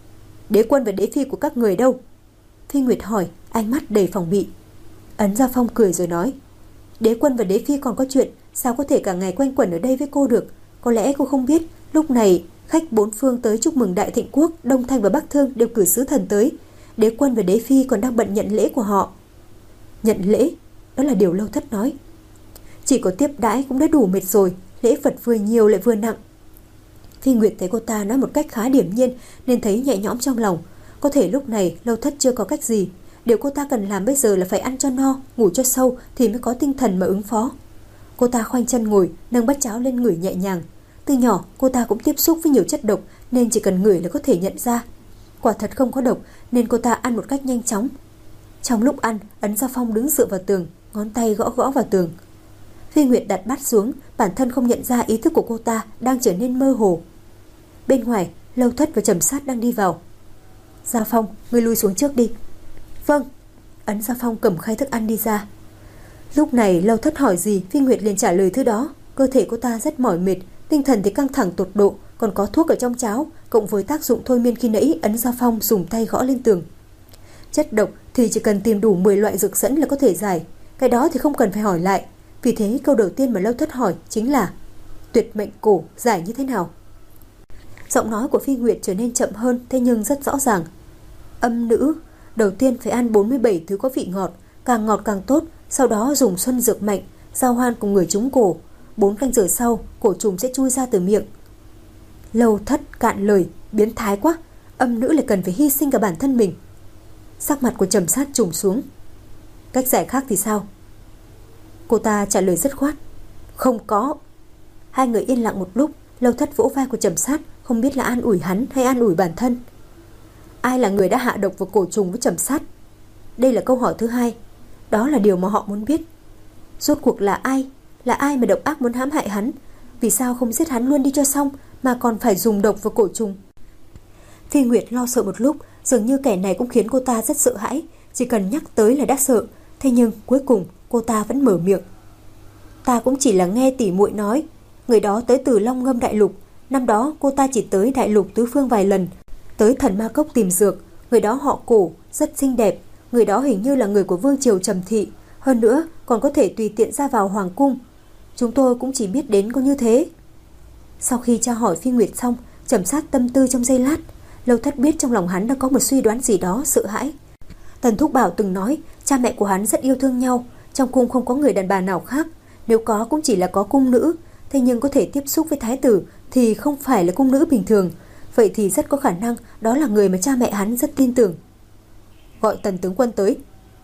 Đế quân và đế phi của các người đâu? Phi Nguyệt hỏi, ánh mắt đầy phòng bị. Ấn Giao Phong cười rồi nói. Đế quân và đế phi còn có chuyện, sao có thể cả ngày quanh quẩn ở đây với cô được? Có lẽ cô không biết, lúc này khách bốn phương tới chúc mừng Đại Thịnh Quốc, Đông Thanh và Bắc Thương đều cử sứ thần tới. Đế quân và đế phi còn đang bận nhận lễ của họ. Nhận lễ? Đó là điều Lâu Thất nói. Chỉ có tiếp đãi cũng đã đủ mệt rồi, lễ vật vừa nhiều lại vừa nặng. Phi Nguyệt thấy cô ta nói một cách khá điềm nhiên nên thấy nhẹ nhõm trong lòng. Có thể lúc này Lâu Thất chưa có cách gì. Điều cô ta cần làm bây giờ là phải ăn cho no, ngủ cho sâu thì mới có tinh thần mà ứng phó. Cô ta khoanh chân ngồi, nâng bát cháo lên ngửi nhẹ nhàng. Từ nhỏ cô ta cũng tiếp xúc với nhiều chất độc nên chỉ cần ngửi là có thể nhận ra. Quả thật không có độc nên cô ta ăn một cách nhanh chóng. Trong lúc ăn, Ấn Giao Phong đứng dựa vào tường, ngón tay gõ gõ vào tường. Phi Nguyệt đặt bát xuống, bản thân không nhận ra ý thức của cô ta đang trở nên mơ hồ. Bên ngoài, Lâu Thất và Trầm Sát đang đi vào. Giao Phong, ngươi lui xuống trước đi. Vâng. Ấn Giao Phong cầm khay thức ăn đi ra. Lúc này Lâu Thất hỏi gì Phi Nguyệt liền trả lời thứ đó. Cơ thể cô ta rất mỏi mệt, tinh thần thì căng thẳng tột độ, còn có thuốc ở trong cháo, cộng với tác dụng thôi miên khi nãy Ấn Giao Phong dùng tay gõ lên tường. Chất độc thì chỉ cần tìm đủ mười loại dược dẫn là có thể giải, cái đó thì không cần phải hỏi lại. Vì thế câu đầu tiên mà Lâu Thất hỏi chính là tuyệt mệnh cổ giải như thế nào. Giọng nói của Phi Nguyệt trở nên chậm hơn, thế nhưng rất rõ ràng. Âm nữ, đầu tiên phải ăn bốn mươi bảy thứ có vị ngọt, càng ngọt càng tốt, sau đó dùng xuân dược mạnh, giao hoan cùng người trúng cổ. Bốn canh giờ sau, cổ trùng sẽ chui ra từ miệng. Lâu Thất cạn lời, biến thái quá, âm nữ lại cần phải hy sinh cả bản thân mình. Sắc mặt của Trầm Sát trùng xuống. Cách giải khác thì sao? Cô ta trả lời dứt khoát. Không có. Hai người yên lặng một lúc. Lâu Thất vỗ vai của Trầm Sát, không biết là an ủi hắn hay an ủi bản thân. Ai là người đã hạ độc vào cổ trùng với Trầm Sát? Đây là câu hỏi thứ hai. Đó là điều mà họ muốn biết. Rốt cuộc là ai? Là ai mà độc ác muốn hãm hại hắn? Vì sao không giết hắn luôn đi cho xong, mà còn phải dùng độc vào cổ trùng? Phi Nguyệt lo sợ một lúc, dường như kẻ này cũng khiến cô ta rất sợ hãi. Chỉ cần nhắc tới là đã sợ. Thế nhưng cuối cùng cô ta vẫn mở miệng. Ta cũng chỉ là nghe tỷ muội nói, người đó tới từ Long Ngâm Đại Lục. Năm đó cô ta chỉ tới Đại Lục tứ phương vài lần, tới Thần Ma Cốc tìm dược. Người đó họ Cổ, rất xinh đẹp. Người đó hình như là người của vương triều Trầm Thị, hơn nữa còn có thể tùy tiện ra vào hoàng cung. Chúng tôi cũng chỉ biết đến có như thế. Sau khi tra hỏi Phi Nguyệt xong, Trầm Sát tâm tư trong giây lát. Lâu Thất biết trong lòng hắn đã có một suy đoán gì đó sợ hãi. Tần Thúc Bảo từng nói cha mẹ của hắn rất yêu thương nhau, trong cung không có người đàn bà nào khác, nếu có cũng chỉ là có cung nữ. Thế nhưng có thể tiếp xúc với thái tử thì không phải là cung nữ bình thường. Vậy thì rất có khả năng đó là người mà cha mẹ hắn rất tin tưởng. Gọi Tần tướng quân tới.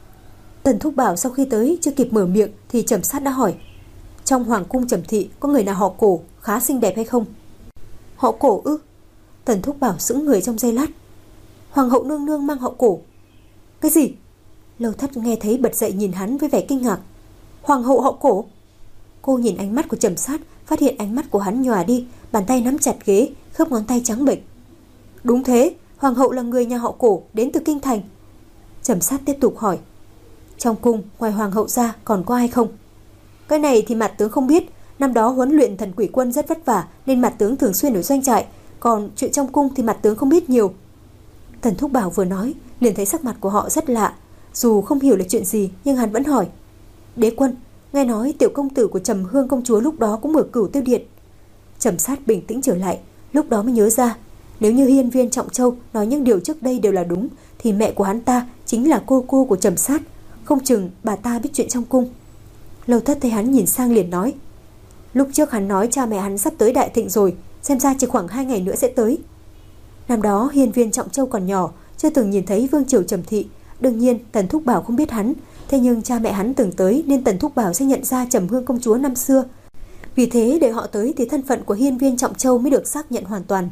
Tần Thúc Bảo sau khi tới chưa kịp mở miệng thì Trầm Sát đã hỏi, trong hoàng cung Trầm Thị có người nào họ Cổ khá xinh đẹp hay không? Họ Cổ ư? Tần Thúc Bảo sững người trong giây lát. Hoàng hậu nương nương mang họ Cổ? Cái gì? Lâu Thất nghe thấy bật dậy nhìn hắn với vẻ kinh ngạc. Hoàng hậu họ Cổ? Cô nhìn ánh mắt của Trầm Sát, phát hiện ánh mắt của hắn nhòa đi, bàn tay nắm chặt ghế, khớp ngón tay trắng bệch. Đúng thế, hoàng hậu là người nhà họ Cổ, đến từ kinh thành. Trầm Sát tiếp tục hỏi, trong cung ngoài hoàng hậu ra còn có ai không? Cái này thì mặt tướng không biết. Năm đó huấn luyện thần quỷ quân rất vất vả nên mặt tướng thường xuyên ở doanh trại, còn chuyện trong cung thì mặt tướng không biết nhiều. Tần Thúc Bảo vừa nói liền thấy sắc mặt của họ rất lạ. Dù không hiểu là chuyện gì nhưng hắn vẫn hỏi, đế quân, nghe nói tiểu công tử của Trầm Hương công chúa lúc đó cũng ở Cửu Tiêu Điện. Trầm Sát bình tĩnh trở lại, lúc đó mới nhớ ra, nếu như hiên viên Trọng Châu nói những điều trước đây đều là đúng thì mẹ của hắn ta chính là cô cô của Trầm Sát, không chừng bà ta biết chuyện trong cung. Lâu Thất thấy hắn nhìn sang liền nói, lúc trước hắn nói cha mẹ hắn sắp tới Đại Thịnh rồi, xem ra chỉ khoảng hai ngày nữa sẽ tới. Năm đó hiên viên Trọng Châu còn nhỏ, chưa từng nhìn thấy vương triều Trầm Thị. Đương nhiên Tần Thúc Bảo không biết hắn, thế nhưng cha mẹ hắn từng tới nên Tần Thúc Bảo sẽ nhận ra Trầm Hương công chúa năm xưa. Vì thế để họ tới thì thân phận của hiên viên Trọng Châu mới được xác nhận hoàn toàn.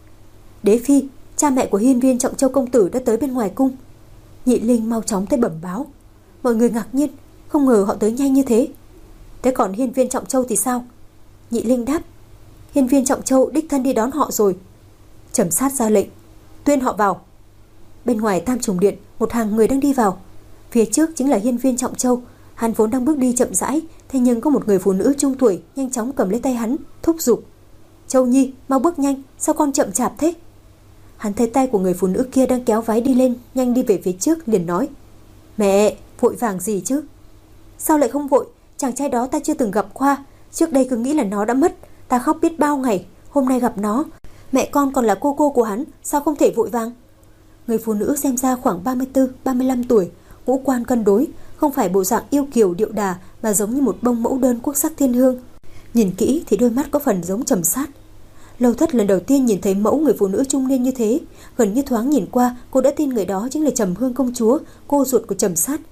Đế phi, cha mẹ của hiên viên Trọng Châu công tử đã tới bên ngoài cung. Nhị Linh mau chóng tới bẩm báo. Mọi người ngạc nhiên, không ngờ họ tới nhanh như thế. Thế còn hiên viên Trọng Châu thì sao? Nhị Linh đáp, hiên viên Trọng Châu đích thân đi đón họ rồi. Trầm Sát ra lệnh, tuyên họ vào. Bên ngoài Tam Trùng Điện, một hàng người đang đi vào. Phía trước chính là hiên viên Trọng Châu. Hắn vốn đang bước đi chậm rãi, thế nhưng có một người phụ nữ trung tuổi nhanh chóng cầm lấy tay hắn, thúc giục, Châu Nhi, mau bước nhanh, sao con chậm chạp thế? Hắn thấy tay của người phụ nữ kia đang kéo váy đi lên, nhanh đi về phía trước, liền nói, mẹ, vội vàng gì chứ? Sao lại không vội? Chàng trai đó ta chưa từng gặp qua, trước đây cứ nghĩ là nó đã mất, ta khóc biết bao ngày, hôm nay gặp nó, mẹ con còn là cô cô của hắn, sao không thể vội vàng? Người phụ nữ xem ra khoảng ba mươi tư ba mươi lăm tuổi, ngũ quan cân đối, không phải bộ dạng yêu kiều điệu đà mà giống như một bông mẫu đơn quốc sắc thiên hương. Nhìn kỹ thì đôi mắt có phần giống Trầm Sát. Lâu Thất lần đầu tiên nhìn thấy mẫu người phụ nữ trung niên như thế, gần như thoáng nhìn qua cô đã tin người đó chính là Trầm Hương công chúa, cô ruột của Trầm Sát.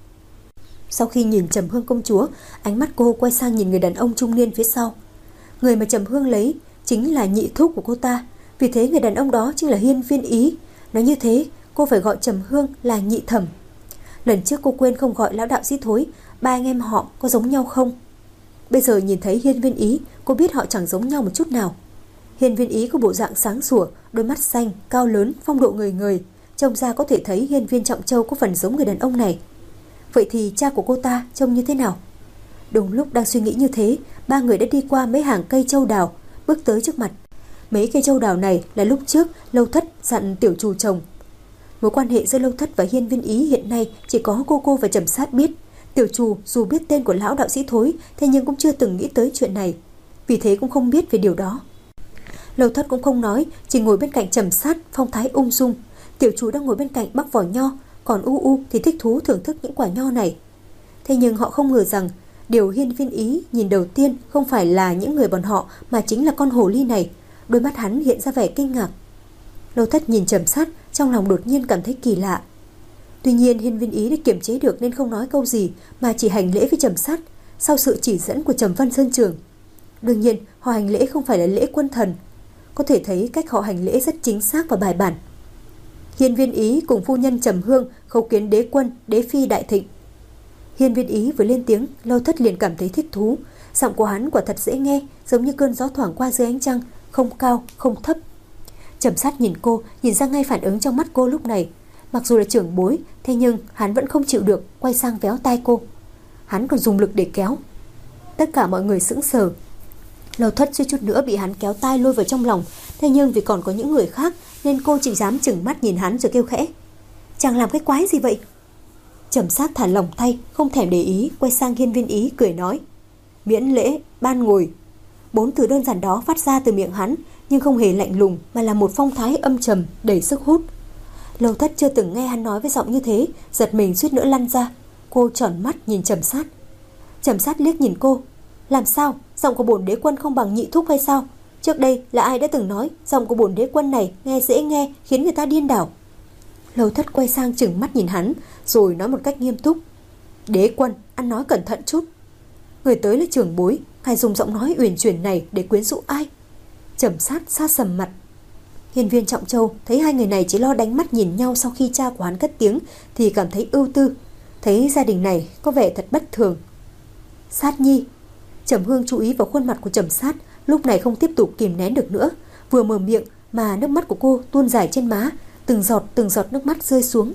Sau khi nhìn Trầm Hương công chúa, ánh mắt cô quay sang nhìn người đàn ông trung niên phía sau. Người mà Trầm Hương lấy chính là nhị thúc của cô ta, vì thế người đàn ông đó chính là Hiên Viên Ý. Nói như thế, cô phải gọi Trầm Hương là nhị thẩm. Lần trước cô quên không gọi lão đạo sĩ Thối, ba anh em họ có giống nhau không? Bây giờ nhìn thấy Hiên Viên Ý, cô biết họ chẳng giống nhau một chút nào. Hiên Viên Ý có bộ dạng sáng sủa, đôi mắt xanh, cao lớn, phong độ người người, trông ra có thể thấy Hiên Viên Trọng Châu có phần giống người đàn ông này. Vậy thì cha của cô ta trông như thế nào? Đúng lúc đang suy nghĩ như thế, ba người đã đi qua mấy hàng cây châu đào, bước tới trước mặt. Mấy cây châu đào này là lúc trước Lâu Thất dặn tiểu trù trồng. Mối quan hệ giữa Lâu Thất và Hiên Viên Ý hiện nay chỉ có cô cô và Trầm Sát biết. Tiểu trù dù biết tên của lão đạo sĩ Thối, thế nhưng cũng chưa từng nghĩ tới chuyện này, vì thế cũng không biết về điều đó. Lâu Thất cũng không nói, chỉ ngồi bên cạnh Trầm Sát, phong thái ung dung. Tiểu trù đang ngồi bên cạnh bắc vỏ nho, còn U U thì thích thú thưởng thức những quả nho này. Thế nhưng họ không ngờ rằng điều Hiên Viên Ý nhìn đầu tiên không phải là những người bọn họ, mà chính là con hồ ly này. Đôi mắt hắn hiện ra vẻ kinh ngạc. Lâu Thất nhìn Trầm Sát, trong lòng đột nhiên cảm thấy kỳ lạ. Tuy nhiên Hiên Viên Ý đã kiềm chế được nên không nói câu gì, mà chỉ hành lễ với Trầm Sát sau sự chỉ dẫn của Trầm Văn Sơn Trường. Đương nhiên, họ hành lễ không phải là lễ quân thần. Có thể thấy cách họ hành lễ rất chính xác và bài bản. Hiên Viên Ý cùng phu nhân Trầm Hương khấu kiến đế quân, đế phi đại thịnh. Hiên Viên Ý vừa lên tiếng, Lâu Thất liền cảm thấy thích thú. Giọng của hắn quả thật dễ nghe, giống như cơn gió thoảng qua dưới ánh trăng, không cao, không thấp. Trầm Sát nhìn cô, nhìn ra ngay phản ứng trong mắt cô lúc này. Mặc dù là trưởng bối, thế nhưng hắn vẫn không chịu được, quay sang véo tai cô. Hắn còn dùng lực để kéo. Tất cả mọi người sững sờ. Lâu Thất suýt chút nữa bị hắn kéo tai lôi vào trong lòng, thế nhưng vì còn có những người khác nên cô chỉ dám chừng mắt nhìn hắn rồi kêu khẽ: "Chàng làm cái quái gì vậy?" Trầm Sát thả lỏng tay, không thèm để ý, quay sang Hiên Viên Ý cười nói: "Miễn lễ, ban ngồi." Bốn từ đơn giản đó phát ra từ miệng hắn, nhưng không hề lạnh lùng mà là một phong thái âm trầm đầy sức hút. Lâu Thất chưa từng nghe hắn nói với giọng như thế, giật mình suýt nữa lăn ra. Cô tròn mắt nhìn Trầm Sát. Trầm Sát liếc nhìn cô. Làm sao? Giọng của bổn đế quân không bằng nhị thúc hay sao? Trước đây là ai đã từng nói giọng của bổn đế quân này nghe dễ nghe, khiến người ta điên đảo. Lâu Thất quay sang chừng mắt nhìn hắn, rồi nói một cách nghiêm túc: "Đế quân, ăn nói cẩn thận chút. Người tới là trưởng bối, ngài dùng giọng nói uyển chuyển này để quyến rũ ai?" Trầm Sát sa sầm mặt. Hiên Viên Trọng Châu thấy hai người này chỉ lo đánh mắt nhìn nhau sau khi cha của hắn cất tiếng thì cảm thấy ưu tư, thấy gia đình này có vẻ thật bất thường. "Sát Nhi." Trầm Hương chú ý vào khuôn mặt của Trầm Sát, lúc này không tiếp tục kìm nén được nữa, vừa mở miệng mà nước mắt của cô tuôn dài trên má, từng giọt từng giọt nước mắt rơi xuống.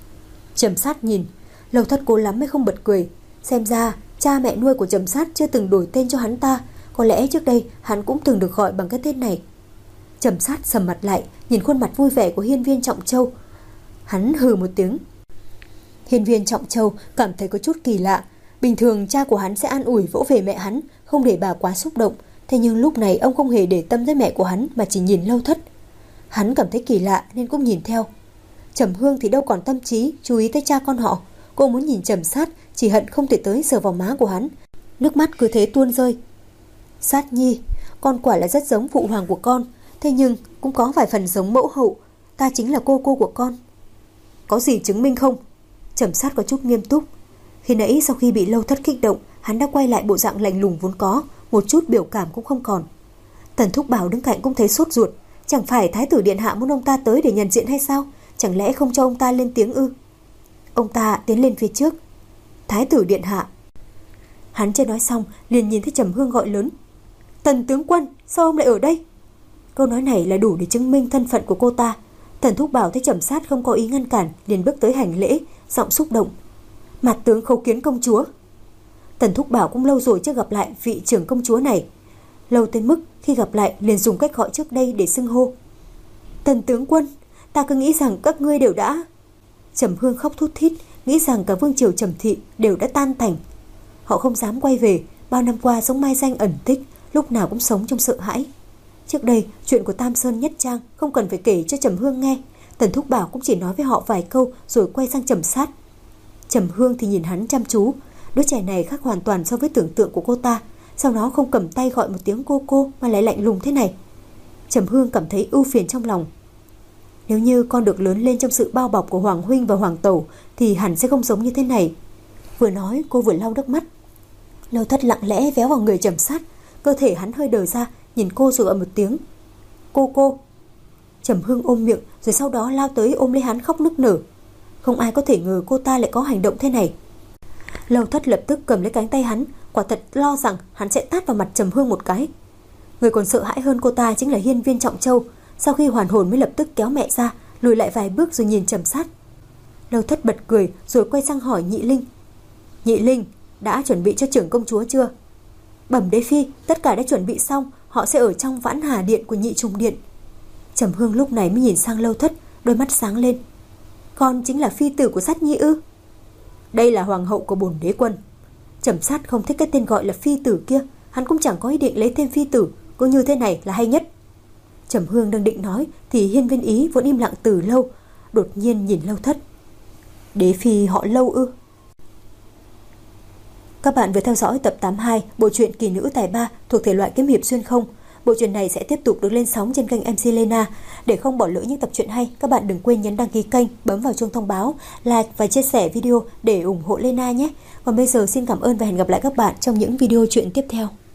Trầm Sát nhìn, Lâu Thất cố lắm mới không bật cười. Xem ra cha mẹ nuôi của Trầm Sát chưa từng đổi tên cho hắn ta, có lẽ trước đây hắn cũng từng được gọi bằng cái tên này. Trầm Sát sầm mặt lại, nhìn khuôn mặt vui vẻ của Hiên Viên Trọng Châu. Hắn hừ một tiếng. Hiên Viên Trọng Châu cảm thấy có chút kỳ lạ. Bình thường cha của hắn sẽ an ủi vỗ về mẹ hắn, không để bà quá xúc động. Thế nhưng lúc này ông không hề để tâm tới mẹ của hắn mà chỉ nhìn Lâu Thất. Hắn cảm thấy kỳ lạ nên cũng nhìn theo. Trầm Hương thì đâu còn tâm trí chú ý tới cha con họ. Cô muốn nhìn Trầm Sát, chỉ hận không thể tới sờ vào má của hắn. Nước mắt cứ thế tuôn rơi. "Sát Nhi, con quả là rất giống phụ hoàng của con, thế nhưng cũng có vài phần giống mẫu hậu. Ta chính là cô cô của con." "Có gì chứng minh không?" Trầm Sát có chút nghiêm túc. Khi nãy sau khi bị Lâu Thất kích động, hắn đã quay lại bộ dạng lạnh lùng vốn có, một chút biểu cảm cũng không còn. Tần Thúc Bảo đứng cạnh cũng thấy sốt ruột. Chẳng phải Thái tử điện hạ muốn ông ta tới để nhận diện hay sao? Chẳng lẽ không cho ông ta lên tiếng ư? Ông ta tiến lên phía trước. "Thái tử điện hạ." Hắn chưa nói xong liền nhìn thấy Trầm Hương gọi lớn: "Tần tướng quân, sao ông lại ở đây?" Câu nói này là đủ để chứng minh thân phận của cô ta. Tần Thúc Bảo thấy Trầm Sát không có ý ngăn cản, liền bước tới hành lễ, giọng xúc động: "Mặt tướng khấu kiến công chúa." Tần Thúc Bảo cũng lâu rồi chưa gặp lại vị trưởng công chúa này, lâu tới mức khi gặp lại liền dùng cách gọi trước đây để xưng hô. "Tần tướng quân, ta cứ nghĩ rằng các ngươi đều đã..." Trầm Hương khóc thút thít, nghĩ rằng cả vương triều Trầm thị đều đã tan tành. Họ không dám quay về, bao năm qua sống mai danh ẩn tích, lúc nào cũng sống trong sợ hãi. Trước đây chuyện của Tam Sơn Nhất Trang không cần phải kể cho Trầm Hương nghe, Tần Thúc Bảo cũng chỉ nói với họ vài câu rồi quay sang Trầm Sát. Trầm Hương thì nhìn hắn chăm chú. Đứa trẻ này khác hoàn toàn so với tưởng tượng của cô ta. Sau đó không cầm tay gọi một tiếng cô cô mà lại lạnh lùng thế này. Trầm Hương cảm thấy ưu phiền trong lòng. Nếu như con được lớn lên trong sự bao bọc của Hoàng huynh và Hoàng tẩu thì hẳn sẽ không giống như thế này. Vừa nói cô vừa lau nước mắt. Lâu Thất lặng lẽ véo vào người Trầm Sát, cơ thể hắn hơi đờ ra, nhìn cô rồi gọi một tiếng: "Cô cô." Trầm Hương ôm miệng rồi sau đó lao tới ôm lấy hắn khóc nức nở. Không ai có thể ngờ cô ta lại có hành động thế này. Lâu Thất lập tức cầm lấy cánh tay hắn, quả thật lo rằng hắn sẽ tát vào mặt Trầm Hương một cái. Người còn sợ hãi hơn cô ta chính là Hiên Viên Trọng Châu. Sau khi hoàn hồn mới lập tức kéo mẹ ra, lùi lại vài bước rồi nhìn Trầm Sát. Lâu Thất bật cười rồi quay sang hỏi Nhị Linh: "Nhị Linh, đã chuẩn bị cho trưởng công chúa chưa?" "Bẩm đế phi, tất cả đã chuẩn bị xong, họ sẽ ở trong Vãn Hà điện của Nhị Trùng điện." Trầm Hương lúc này mới nhìn sang Lâu Thất, đôi mắt sáng lên. "Con chính là phi tử của Sát Nhi ư?" "Đây là hoàng hậu của bổn đế quân." Trầm Sát không thích cái tên gọi là phi tử kia, hắn cũng chẳng có ý định lấy thêm phi tử, cứ như thế này là hay nhất. Trầm Hương đang định nói thì Hiên Viên Ý vốn im lặng từ lâu, đột nhiên nhìn Lâu Thất. "Đế phi họ Lâu ư?" Các bạn vừa theo dõi tập tám mươi hai bộ truyện Kỳ nữ tài ba thuộc thể loại kiếm hiệp xuyên không. Bộ truyện này sẽ tiếp tục được lên sóng trên kênh em xê Lena. Để không bỏ lỡ những tập truyện hay, các bạn đừng quên nhấn đăng ký kênh, bấm vào chuông thông báo, like và chia sẻ video để ủng hộ Lena nhé. Còn bây giờ xin cảm ơn và hẹn gặp lại các bạn trong những video truyện tiếp theo.